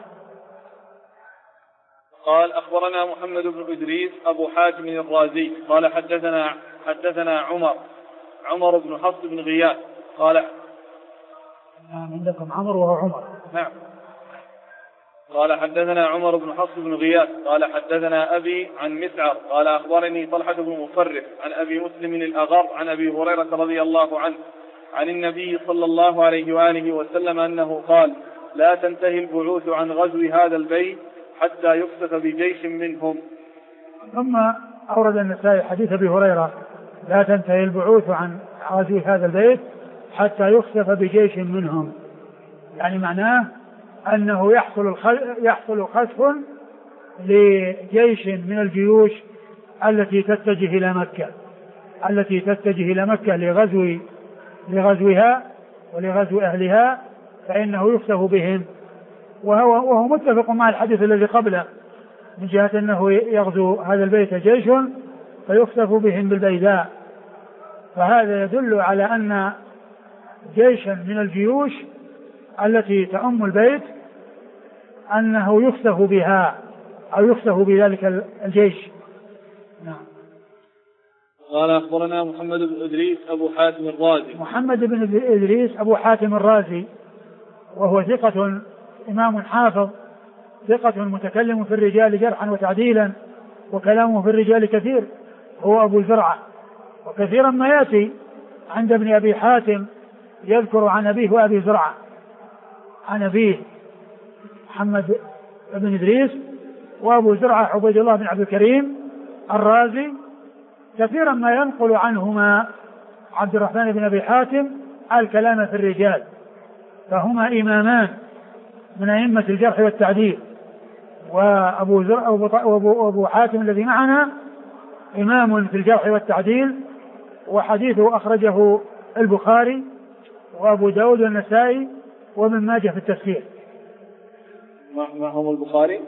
قال أخبرنا محمد بن إدريس أبو حاتم الرازي قال حدثنا عمر بن حفص بن غياث قال
عندكم عمر وهو عمر.
نعم. قال حدثنا عمر بن حفص بن غياث قال حدثنا أبي عن مسعر قال أخبرني طلحة بن مصرف عن أبي مسلم الأغر عن أبي هريرة رضي الله عنه عن النبي صلى الله عليه وآله وسلم أنه قال لا تنتهي البعوث عن غزو هذا البيت حتى يخسف بجيش منهم.
ثم أورد النسائي حديث أبي هريرة لا تنتهي البعوث عن غزو هذا البيت حتى يخسف بجيش منهم، يعني معناه أنه يحصل خسف لجيش من الجيوش التي تتجه إلى مكة لغزوها ولغزو أهلها، فإنه يخسف بهم. وهو متفق مع الحديث الذي قبله من جهة أنه يغزو هذا البيت جيش فيخسف بهم بالبيداء، فهذا يدل على أن جيشا من الجيوش التي تأم البيت أنه يخسف بها أو يخسف بذلك الجيش. نعم.
قال أخبرنا محمد بن إدريس أبو حاتم الرازي.
محمد بن إدريس أبو حاتم الرازي وهو ثقة إمام حافظ ثقة متكلم في الرجال جرحا وتعديلا وكلامه في الرجال كثير، هو أبو زرعة، وكثيرا ما يأتي عند ابن أبي حاتم يذكر عن أبيه وأبي زرعة، عن أبيه محمد بن إدريس وأبو زرعة عبيد الله بن عبد الكريم الرازي، كثيرا ما ينقل عنهما عبد الرحمن بن أبي حاتم الكلام في الرجال، فهما إمامان من أئمة الجرح والتعديل. وأبو حاتم الذي معنا إمام في الجرح والتعديل، وحديثه أخرجه البخاري وأبو داود والنسائي وابن ماجه في التفسير.
ما هم البخاري؟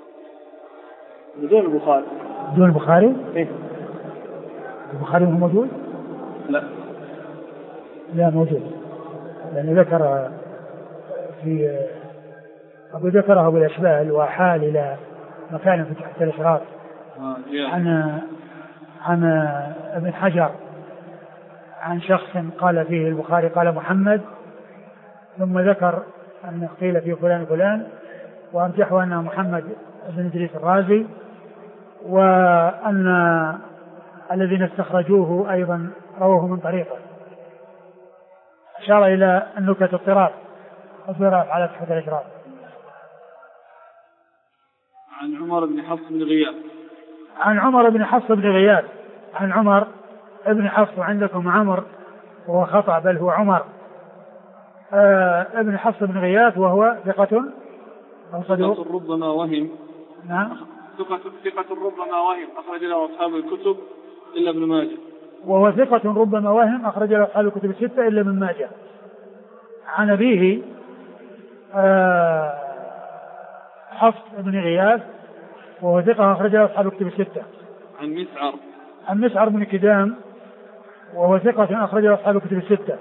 بدون البخاري.
بدون البخاري؟
إيه؟
البخاري هو موجود؟ لا موجود، لأنه ذكر في ذكره بالأشبال وحال إلى مكان في تحت الإشراف عن ابن حجر عن شخص قال فيه البخاري قال محمد، ثم ذكر أن قيل فيه فلان وأرجحوا أنه محمد بن إدريس الرازي، وأن الذين استخرجوه أيضا رواه من طريقه. أشار إلى النكت الطراف على تحت الإشراف.
عن عمر بن حفص بن غياث.
عن عمر بن حفص بن غياث. عن عمر ابن حفص، عندكم عمر وهو خطأ بل هو عمر ابن حفص بن غياث، وهو ثقة
ربما وهم.
نعم.
ثقة ربما وهم أخرج له أصحاب الكتب إلا ابن ماجه.
وهو ثقة ربما وهم أخرج له أصحاب الكتب الستة إلا ابن ماجه. عن أبيه حفص بن غياث وهو ثقة أخرج له أصحاب الكتب الستة. عن مسعر بن كدام وهو ثقة أخرج له أصحاب الكتب الستة.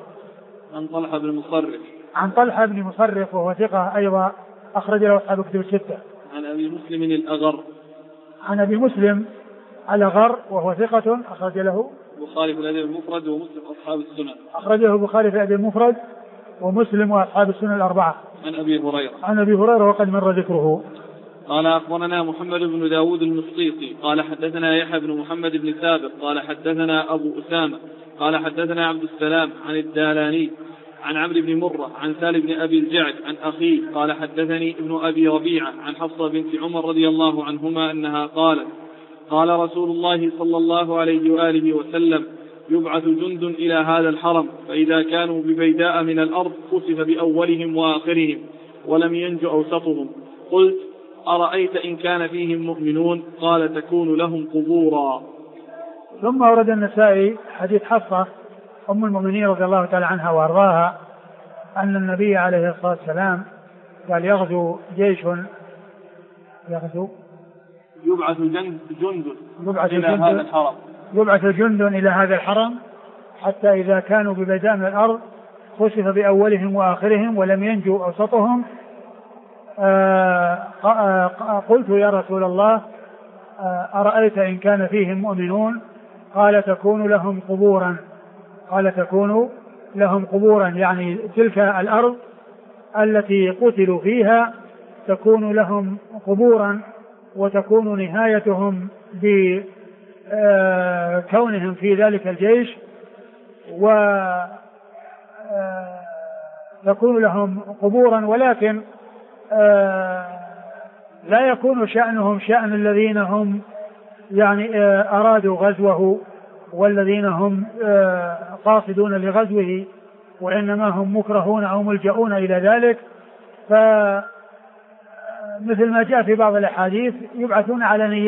عن طلحة بن مصرف وهو ثقة أيضا أخرج له أصحاب الكتب الستة.
عن أبي مسلم الأغر.
عن أبي مسلم الأغر وهو ثقة أخرج له
البخاري في الأدب المفرد ومسلم أصحاب السنن.
أخرجه البخاري في الأدب المفرد ومسلم وأصحاب السنن الأربعة.
عن أبي هريرة
وقد مر ذكره.
قال أخبرنا محمد بن داود المصيصي قال حدثنا يحيى بن محمد بن سابق قال حدثنا أبو أسامة قال حدثنا عبد السلام عن الدالاني عن عمرو بن مرة عن سالم بن أبي الجعد عن أخيه قال حدثني ابن أبي ربيعة عن حفصة بنت عمر رضي الله عنهما أنها قالت قال رسول الله صلى الله عليه وآله وسلم يبعث جند إلى هذا الحرم فإذا كانوا ببيداء من الأرض خسف بأولهم وآخرهم ولم ينج أوسطهم. قلت أرأيت إن كان فيهم مؤمنون قال تكون لهم قبورا.
ثم ورد النسائي حديث حفصة أم المؤمنين رضي الله تعالى عنها وأرضاها أن النبي عليه الصلاة والسلام قال يغزو جيش يبعث جند إلى هذا الحرم حتى إذا كانوا ببيداء من الأرض خسف بأولهم وآخرهم ولم ينجوا أوسطهم. قلت يا رسول الله أرأيت إن كان فيهم مؤمنون قال تكون لهم قبورا يعني تلك الأرض التي قتلوا فيها تكون لهم قبورا وتكون نهايتهم بكونهم في ذلك الجيش وتكون لهم قبورا ولكن لا يكون شأنهم شأن الذين هم يعني أرادوا غزوه والذين هم قاصدون لغزوه وإنما هم مكرهون أو ملجؤون إلى ذلك. فمثل ما جاء في بعض الأحاديث يبعثون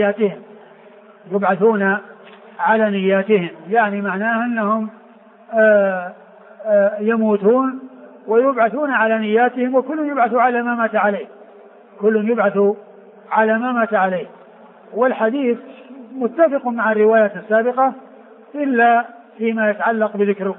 على نياتهم يعني معناها أنهم يموتون ويبعثون على نياتهم وكل يبعث على ما مات عليه. والحديث متفق مع الرواية السابقة إلا فيما يتعلق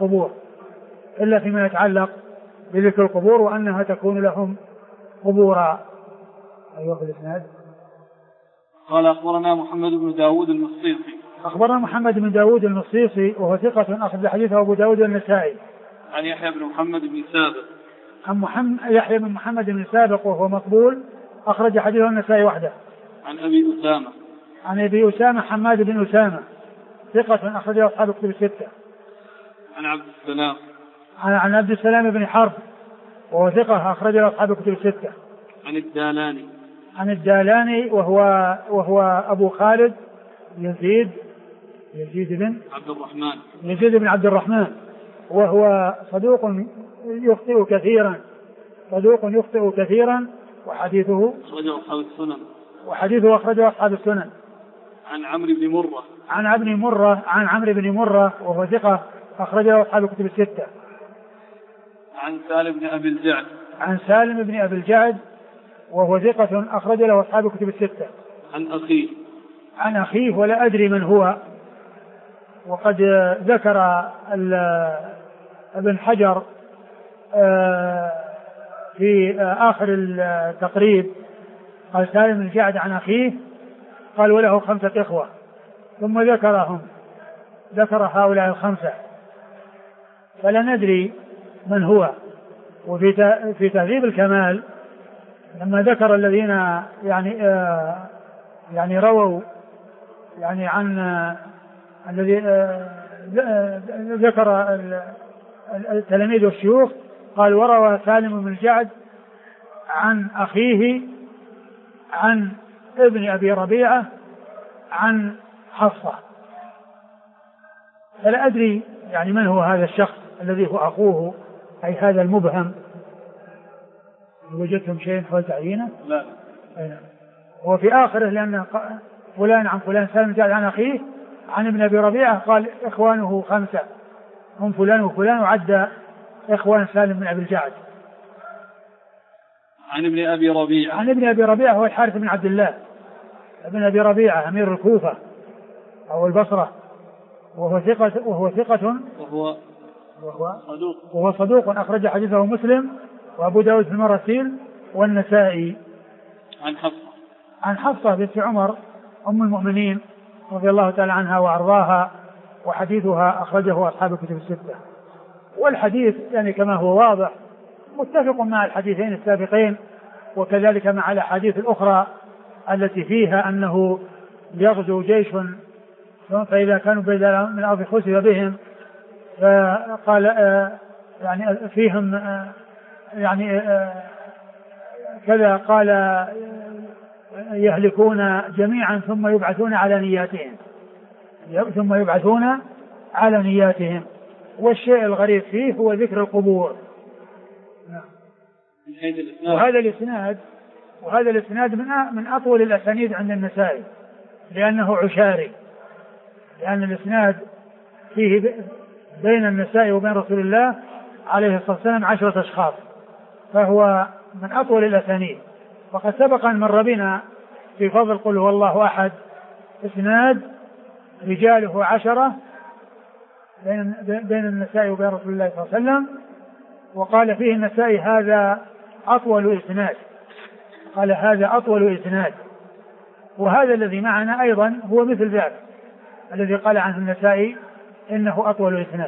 بذكر القبور وأنها تكون لهم قبورا. أيوة في الإسناد.
قال أخبرنا محمد بن داود المصيصي.
أخبرنا محمد بن داود المصيصي وهو ثقة أخرج حديثه أبو داود النسائي.
عن يحيى بن محمد بن سابق.
عن يحيى بن محمد بن سابق وهو مقبول أخرج حديثه النسائي وحده.
عن أبي أسامة.
عن أبي أسامة حماد بن أسامة ثقة أخرجه أصحاب الكتب الستة.
عن عبد السلام.
عن عبد السلام بن حرب وهو ثقة أخرجه أصحاب الكتب الستة.
عن
الدالاني وهو أبو خالد يزيد بن عبد الرحمن وهو صدوق يخطئ كثيرا وحديثه أخرجه أصحاب السنن.
عن عمرو
بن مرة وهو ثقة أخرجه أصحاب الكتب الستة.
عن سالم بن أبي الجعد
وهو ثقة أخرج له أصحاب الكتب الستة. عن أخيه ولا أدري من هو وقد ذكر ابن حجر في آخر التقريب قال سالم بن الجعد عن أخيه قال وله 5 إخوة ثم ذكر هؤلاء 5 فلا ندري من هو. وفي تهذيب الكمال لما ذكر الذين يعني رووا يعني عن الذي ذكر التلاميذ والشيوخ قال وروى سالم بن الجعد عن أخيه عن ابن أبي ربيعة عن حفصة. فلا أدري يعني من هو هذا الشخص الذي هو أخوه أي هذا المبهم. وجدتم شيء حول تعيينه؟
لا.
هو في آخره لأن فلان عن فلان سالم الجعد عن أخيه عن ابن أبي ربيعة قال إخوانه 5 هم فلان وفلان وعد إخوان سالم بن أبي الجعد.
عن ابن أبي ربيعة
هو الحارث بن عبد الله ابن أبي ربيعة أمير الكوفة أو البصرة وهو ثقة وهو صدوق أخرج حديثه مسلم وأبو داود في المراسيل والنسائي. عن حفصة بنت عمر أم المؤمنين رضي الله تعالى عنها وأرضاها، وحديثها أخرجه أصحاب الكتب الستة. والحديث يعني كما هو واضح متفق مع الحديثين السابقين، وكذلك مع الأحاديث الأخرى التي فيها أنه يغزو جيش فإذا كانوا من الأرض خسف بهم، فقال يعني فيهم يعني كذا، قال يهلكون جميعا ثم يبعثون على نياتهم. والشيء الغريب فيه هو ذكر القبور. وهذا الإسناد من أطول الأسانيد عند النسائي، لأنه عشاري، لأن الإسناد فيه بين النسائي وبين رسول الله عليه الصلاة والسلام 10 أشخاص، فهو من أطول الأسانيد. وقد سبق أن مر بنا في فضل قل هو الله أحد إسناد رجاله 10 بين النسائي وبين رسول الله صلى الله عليه وسلم، وقال فيه النسائي هذا أطول إسناد، قال هذا أطول إسناد. وهذا الذي معنا أيضا هو مثل ذلك الذي قال عنه النسائي إنه أطول إسناد.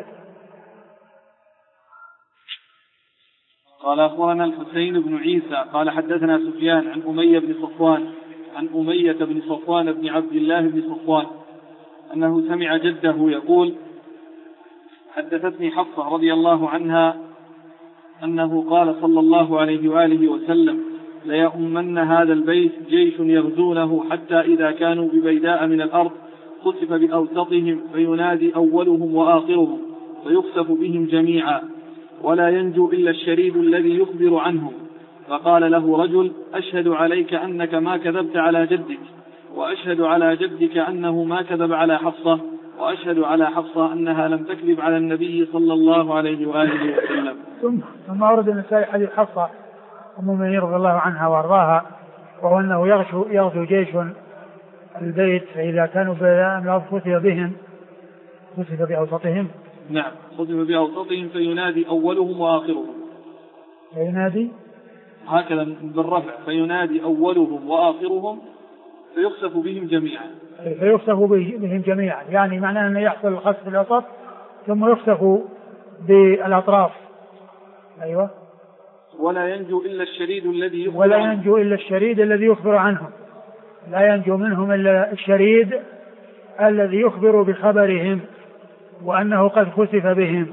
قال أخبرنا الحسين بن عيسى قال حدثنا سفيان عن أمية بن صفوان بن عبد الله بن صفوان أنه سمع جده يقول حدثتني حفصة رضي الله عنها أنه قال صلى الله عليه وآله وسلم ليؤمن هذا البيت جيش يغزونه حتى إذا كانوا ببيداء من الأرض خسف بأوسطهم فينادي أولهم وآخرهم فيخسف بهم جميعا ولا ينجو إلا الشريد الذي يخبر عنهم. فقال له رجل أشهد عليك أنك ما كذبت على جدك، وأشهد على جدك أنه ما كذب على حفصة، وأشهد على حفصة أنها لم تكذب على النبي صلى الله عليه وآله وسلم.
ثم أورد النسائي حديث حفصة أم المؤمنين رضي الله عنها وأرضاها، وهو أنه يغزو جيش البيت فإذا كانوا بالأرض خسف بأوسطهم.
نعم، خسف بأوسطهم فينادي أولهم وآخرهم.
فينادي
هكذا بالرفع، فينادي أولهم وآخرهم فيخسف بهم جميعا. يعني معناه أنه يحصل الخسف في الوسط ثم يخسف بالأطراف. أيوة. ولا ينجو إلا الشريد
الذي يخبر عنهم. لا ينجو منهم إلا الشريد الذي يخبر بخبرهم وأنه قد خسف بهم.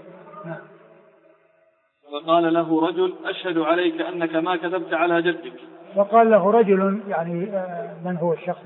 فقال له رجل أشهد عليك أنك ما كذبت على جدك.
وقال له رجل، يعني من هو الشخص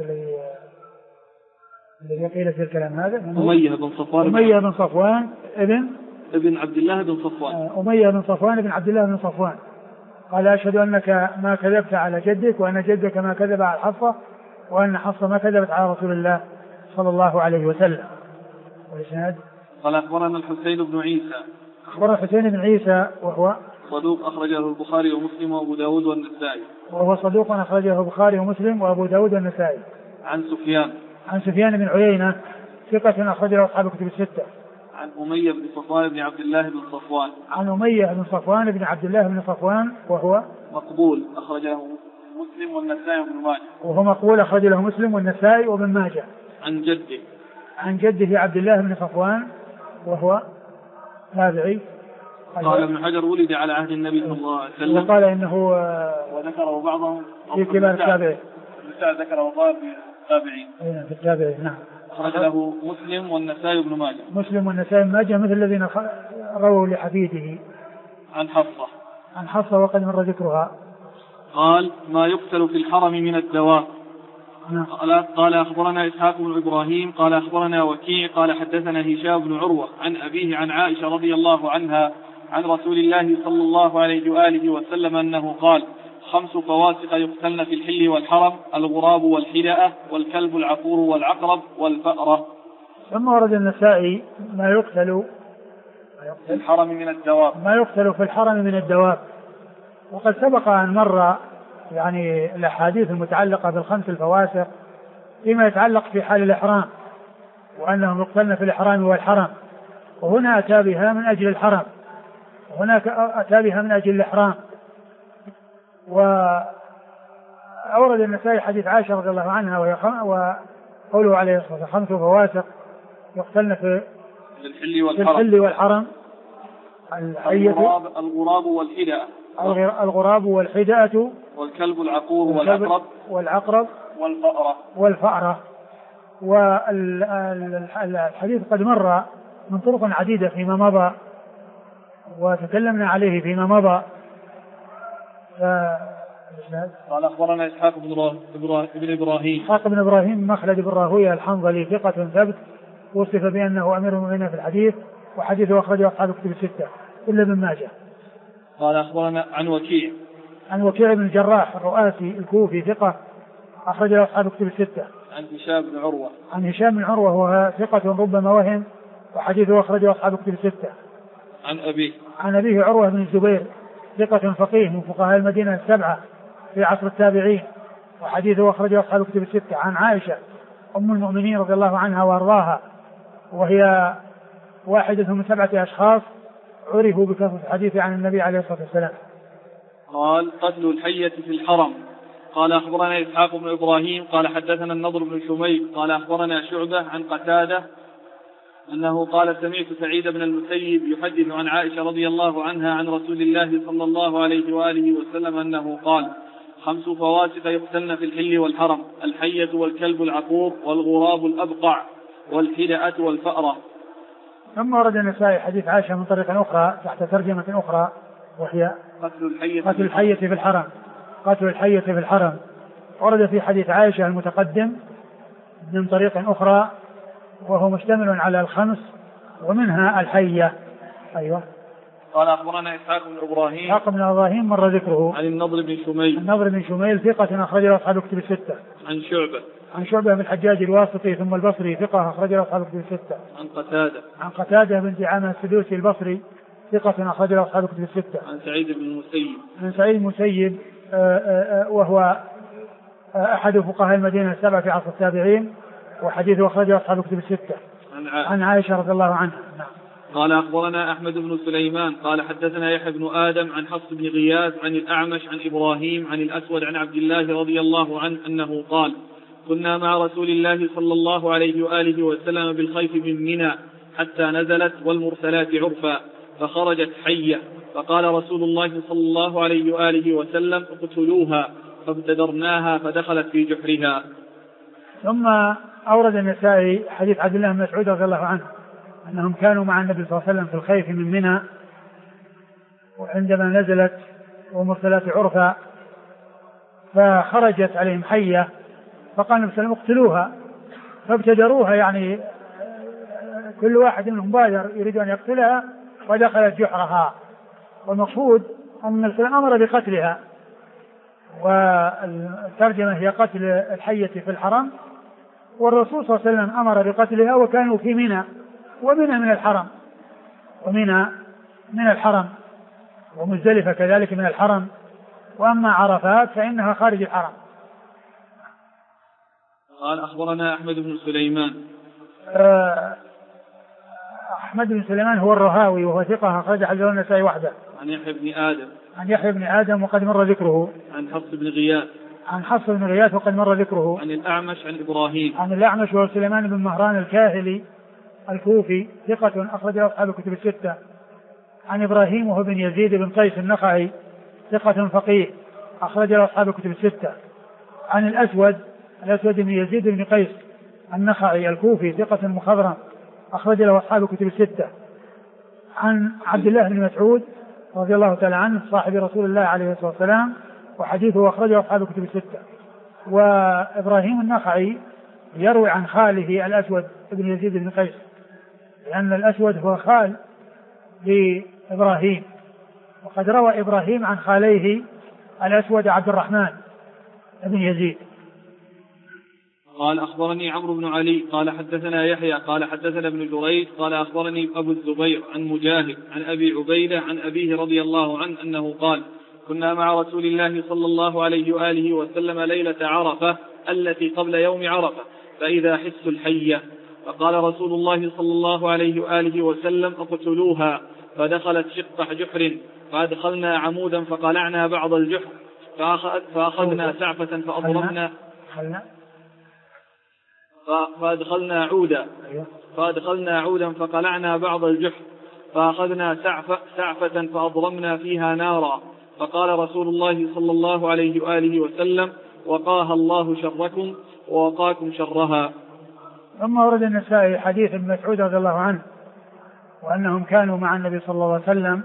الذي قيل في الكلام هذا؟
أمية بن صفوان ابن عبد الله بن صفوان.
أمية بن صفوان بن عبد الله بن صفوان قال أشهد أنك ما كذبت على جدك، وأن جدك ما كذب على حفصة، وأن حفصة ما كذبت على رسول الله صلى الله عليه وسلم. والإسناد
قال أخبرنا الحسين بن عيسى.
أخبرنا الحسين بن عيسى وهو
صدوق أخرجه البخاري ومسلم وأبو داود والنسائي.
وهو صدوق أخرجه البخاري ومسلم وأبو داود والنسائي.
عن
سفيان بن عيينة ثقة أخرجه أصحاب الكتب الستة.
عن أمية بن صفوان بن عبد الله بن صفوان.
عن أمية بن صفوان بن عبد الله بن صفوان وهو
مقبول أخرجه مسلم والنسائي وابن ماجه.
وهو مقبول أخرج له مسلم والنسائي وابن ماجه. عن جده عبد الله بن صفوان وهو تابعي.
قال ابن حجر ولد على عهد النبي صلى الله عليه وسلم.
وقال إنه
وذكره بعضهم
في كبار التابعين.
ذكره بعض في التابعين.
نعم.
أخرج له مسلم والنسائي وابن ماجه.
مسلم والنسائي وابن ماجه مثل الذين رووا لحفيده.
عن
حفصة وقد مر ذكرها.
قال ما يقتل في الحرم من الدواب.
نعم.
قال أخبرنا إسحاق بن إبراهيم قال أخبرنا وكيع قال حدثنا هشام بن عروة عن أبيه عن عائشة رضي الله عنها عن رسول الله صلى الله عليه وآله وسلم أنه قال 5 فواسق يقتلن في الحل والحرم: الغراب والحدأة والكلب العقور والعقرب والفأرة.
ثم ورد النسائي ما يقتل
في الحرم من الدواب.
ما يقتل في الحرم من الدواب. وقد سبق أن مر يعني الأحاديث المتعلقة بال5 الفواسق فيما يتعلق في حال الإحرام، وأنهم يقتلن في الإحرام والحرم، وهنا أتى بها من أجل الحرم، وهناك أتى بها من أجل الإحرام. وأورد أورد النسائي حديث عائشة رضي الله عنها وقوله عليه الصلاة والسلام 5 فواسق يقتلن في الحل والحرم
الغراب والحدأة
الغراب والحدأة
والكلب العقور
والعقرب والفأرة. والحديث قد مر من طرق عديدة فيما مضى وتكلمنا عليه فيما مضى.
قال أخبرنا إسحاق بن إبراهيم
مخلد بن راهويه الحنظلي ثقة ثبت وصف بأنه أمير المؤمنين في الحديث وحديثه أخرجه أصحاب كتب الستة إلا ابن ماجه.
قال أخبرنا عن
وكيع بن الجراح الرؤاسي الكوفي ثقة أخرجه أصحاب كتب الستة. عن هشام بن عروة وهو ثقة ربما وهم وحديثه أخرجه أصحاب كتب الستة. عن أبيه عروة بن الزبير ثقة فقيه من فقهاء المدينة 7 في عصر التابعين وحديثه أخرجه أصحاب كتب الستة. عن عائشة أم المؤمنين رضي الله عنها وأرضاها وهي واحدة من 7 أشخاص عرفوا بكثرة الحديث عن النبي عليه الصلاة والسلام.
قال قتل الحية في الحرم. قال أخبرنا إسحاق بن إبراهيم قال حدثنا النضر بن شميل قال أخبرنا شعبة عن قتادة أنه قال سمعت سعيد بن المسيب يحدث عن عائشة رضي الله عنها عن رسول الله صلى الله عليه وآله وسلم أنه قال 5 فواسق يقتلن في الحل والحرم الحية والكلب العقور والغراب الأبقع والحدأة والفأرة.
ثم ورد النسائي حديث عائشة من طريق أخرى تحت ترجمة أخرى وهي قتل الحية في الحرم. قتل الحية في الحرم ورد في حديث عائشة المتقدم من طريق أخرى وهو مشتمل على 5 ومنها الحية. أيوة.
قال أخبرنا إسحاق بن
إبراهيم مر ذكره.
عن النضر بن شميل
ثقة أخرجه أصحاب كتب الستة. عن شعبة بن الحجاج الواسطي ثم البصري ثقة أخرجه أصحاب كتب الستة.
عن
قتادة بن دعامة السدوسي البصري ثقة أخرجه أصحاب كتب الستة.
عن سعيد
بن المسيب وهو أحد فقهاء المدينة 7 في عصر التابعين وحديثه أخرجه أصحاب كتب الستة. عن عائشة رضي الله عنها.
قال أخبرنا أحمد بن سليمان قال حدثنا يحيى بن آدم عن حفص بن غياث عن الأعمش عن إبراهيم عن الأسود عن عبد الله رضي الله عنه أنه قال كنا مع رسول الله صلى الله عليه وآله وسلم بالخيف من منى حتى نزلت والمرسلات عرفا فخرجت حية فقال رسول الله صلى الله عليه وآله وسلم اقتلوها فابتدرناها فدخلت في جحرها.
ثم أورد النسائي حديث عبد الله بن مسعود رضي الله عنه أنهم كانوا مع النبي صلى الله عليه وسلم في الخيف من منى وعندما نزلت ومرسلات عرفا فخرجت عليهم حية فقال النبي صلى الله عليه وسلم اقتلوها فابتدروها يعني كل واحد منهم بادر يريد أن يقتلها ودخلت جحرها. والمقصود أن النبي صلى الله عليه وسلم أمر بقتلها والترجمة هي قتل الحية في الحرم والرسول صلى الله عليه وسلم أمر بقتلها وكانوا في منى ومنى من الحرم ومزدلفة كذلك من الحرم وأما عرفات فإنها خارج الحرم.
قال أخبرنا أحمد بن سليمان.
أحمد بن سليمان هو الرهاوي وهو ثقة أخرج حديث النسائي وحده.
عن يحيى بن آدم
وقد مر ذكره.
عن حفص بن غياث وقد مر ذكره. عن الأعمش عن إبراهيم.
عن الأعمش وهو سليمان بن مهران الكاهلي الكوفي ثقة أخرجه أصحاب الكتب الستة. عن إبراهيم وهو بن يزيد بن قيس النخعي ثقة فقيه أخرجه أصحاب الكتب الستة. عن الأسود بن يزيد بن قيس النخعي الكوفي ثقة مخضرم أخرج له أصحاب الكتب الستة. عن عبد الله بن مسعود رضي الله تعالى عنه صاحب رسول الله عليه الصلاة والسلام وحديثه أخرجه أصحاب الكتب الستة. وإبراهيم النخعي يروي عن خاله الأسود بن يزيد بن قيس لأن الأسود هو خال لإبراهيم وقد روى إبراهيم عن خاليه الأسود عبد الرحمن بن يزيد.
قال أخبرني عمرو بن علي قال حدثنا يحيى قال حدثنا ابن جريج قال أخبرني أبو الزبير عن مجاهد عن أبي عبيدة عن أبيه رضي الله عنه أنه قال كنا مع رسول الله صلى الله عليه وآله وسلم ليلة عرفة التي قبل يوم عرفة فإذا حس الحية فقال رسول الله صلى الله عليه وآله وسلم اقتلوها فدخلت شق جحر فأدخلنا عمودا فقلعنا بعض الجحر فأخذنا سعفة فأضرمنا فأدخلنا عودا فقلعنا بعض الجحر فأخذنا سعفة فأضرمنا فيها نارا فقال رسول الله صلى الله عليه وآله وسلم وقاها الله شركم ووقاكم شرها.
ثم ورد النسائي حديث ابن مسعود رضي الله عنه وأنهم كانوا مع النبي صلى الله عليه وسلم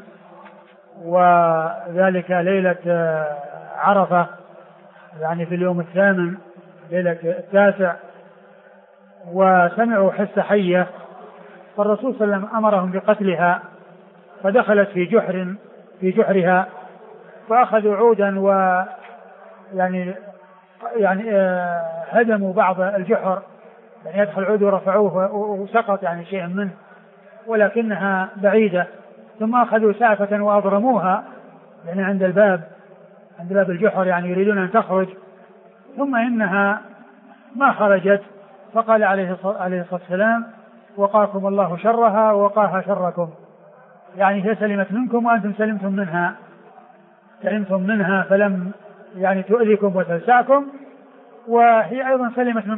وذلك ليلة عرفة يعني في اليوم الثامن ليلة التاسع وسمعوا حس حية فالرسول صلى الله عليه وسلم أمرهم بقتلها فدخلت في جحرها فأخذوا عودا ويعني هدموا بعض الجحر يعني يدخل عود ورفعوه وسقط يعني شيء منه ولكنها بعيدة ثم أخذوا سعفة وأضرموها يعني عند باب الجحر يعني يريدون أن تخرج ثم إنها ما خرجت فقال عليه الصلاة والسلام وقاكم الله شرها ووقاها شركم يعني هي سلمت منكم وأنتم سلمتم منها فلم يعني تؤذيكم وتلسعكم وهي أيضا سلمت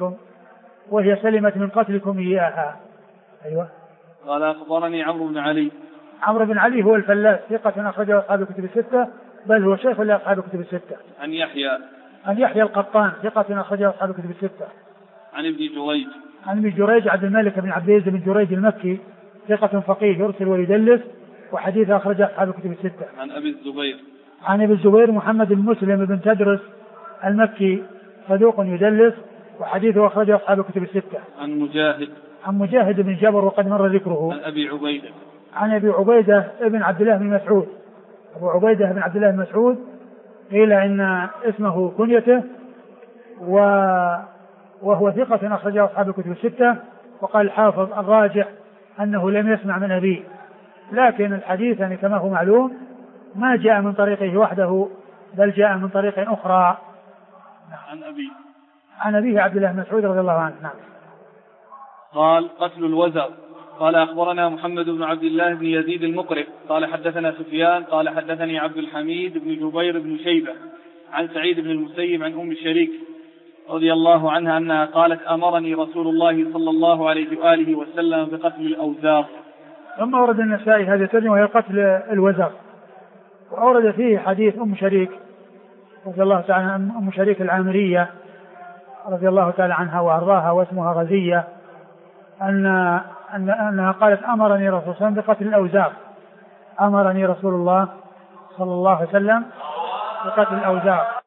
من قتلكم إياها. أيوة.
قال أخبرني
عمرو بن علي هو الفلاس ثقة أخرجه أصحاب الكتب الستة بل هو شيخ لأصحاب الكتب الستة. عن يحيى القطان ثقة أخرجه أصحاب الكتب الستة. عن ابن جريج عبد الملك بن عبد العزيز بن جريج المكي ثقة فقيه يرسل ويدلس وحديث أخرجه أصحاب الكتب الستة. عن أبي الزبير محمد بن مسلم بن تدرس المكي صدوق يدلس وحديثه أخرجه أصحاب الكتب الستة. عن مجاهد بن جبر وقد مر ذكره. عن أبي عبيدة بن عبد الله بن مسعود. أبو عبيدة بن عبد الله بن مسعود قيل إن اسمه كنيته وهو ثقة أخرجه أصحاب الكتب الستة وقال الحافظ الراجح أنه لم يسمع من أبيه لكن الحديث يعني كما هو معلوم ما جاء من طريقه وحده بل جاء من طريق أخرى. عن أبيه عبد الله بن مسعود رضي الله عنه. نعم.
قال قتل الوزر. قال أخبرنا محمد بن عبد الله بن يزيد المقرئ قال حدثنا سفيان قال حدثني عبد الحميد بن جبير بن شيبة عن سعيد بن المسيب عن أم شريك رضي الله عنها أنها قالت أمرني رسول الله صلى الله عليه وآله وسلم بقتل الأوزار.
ثم ورد النسائي هذه الترجمة وهي قتل الوزر وأورد فيه حديث أم شريك رضي الله تعالى عن أم شريك العامرية رضي الله تعالى عنها وأرضاها واسمها غزية أنها قالت أمرني رسول الله بقتل الأوزار. أمرني رسول الله صلى الله عليه وسلم بقتل الأوزار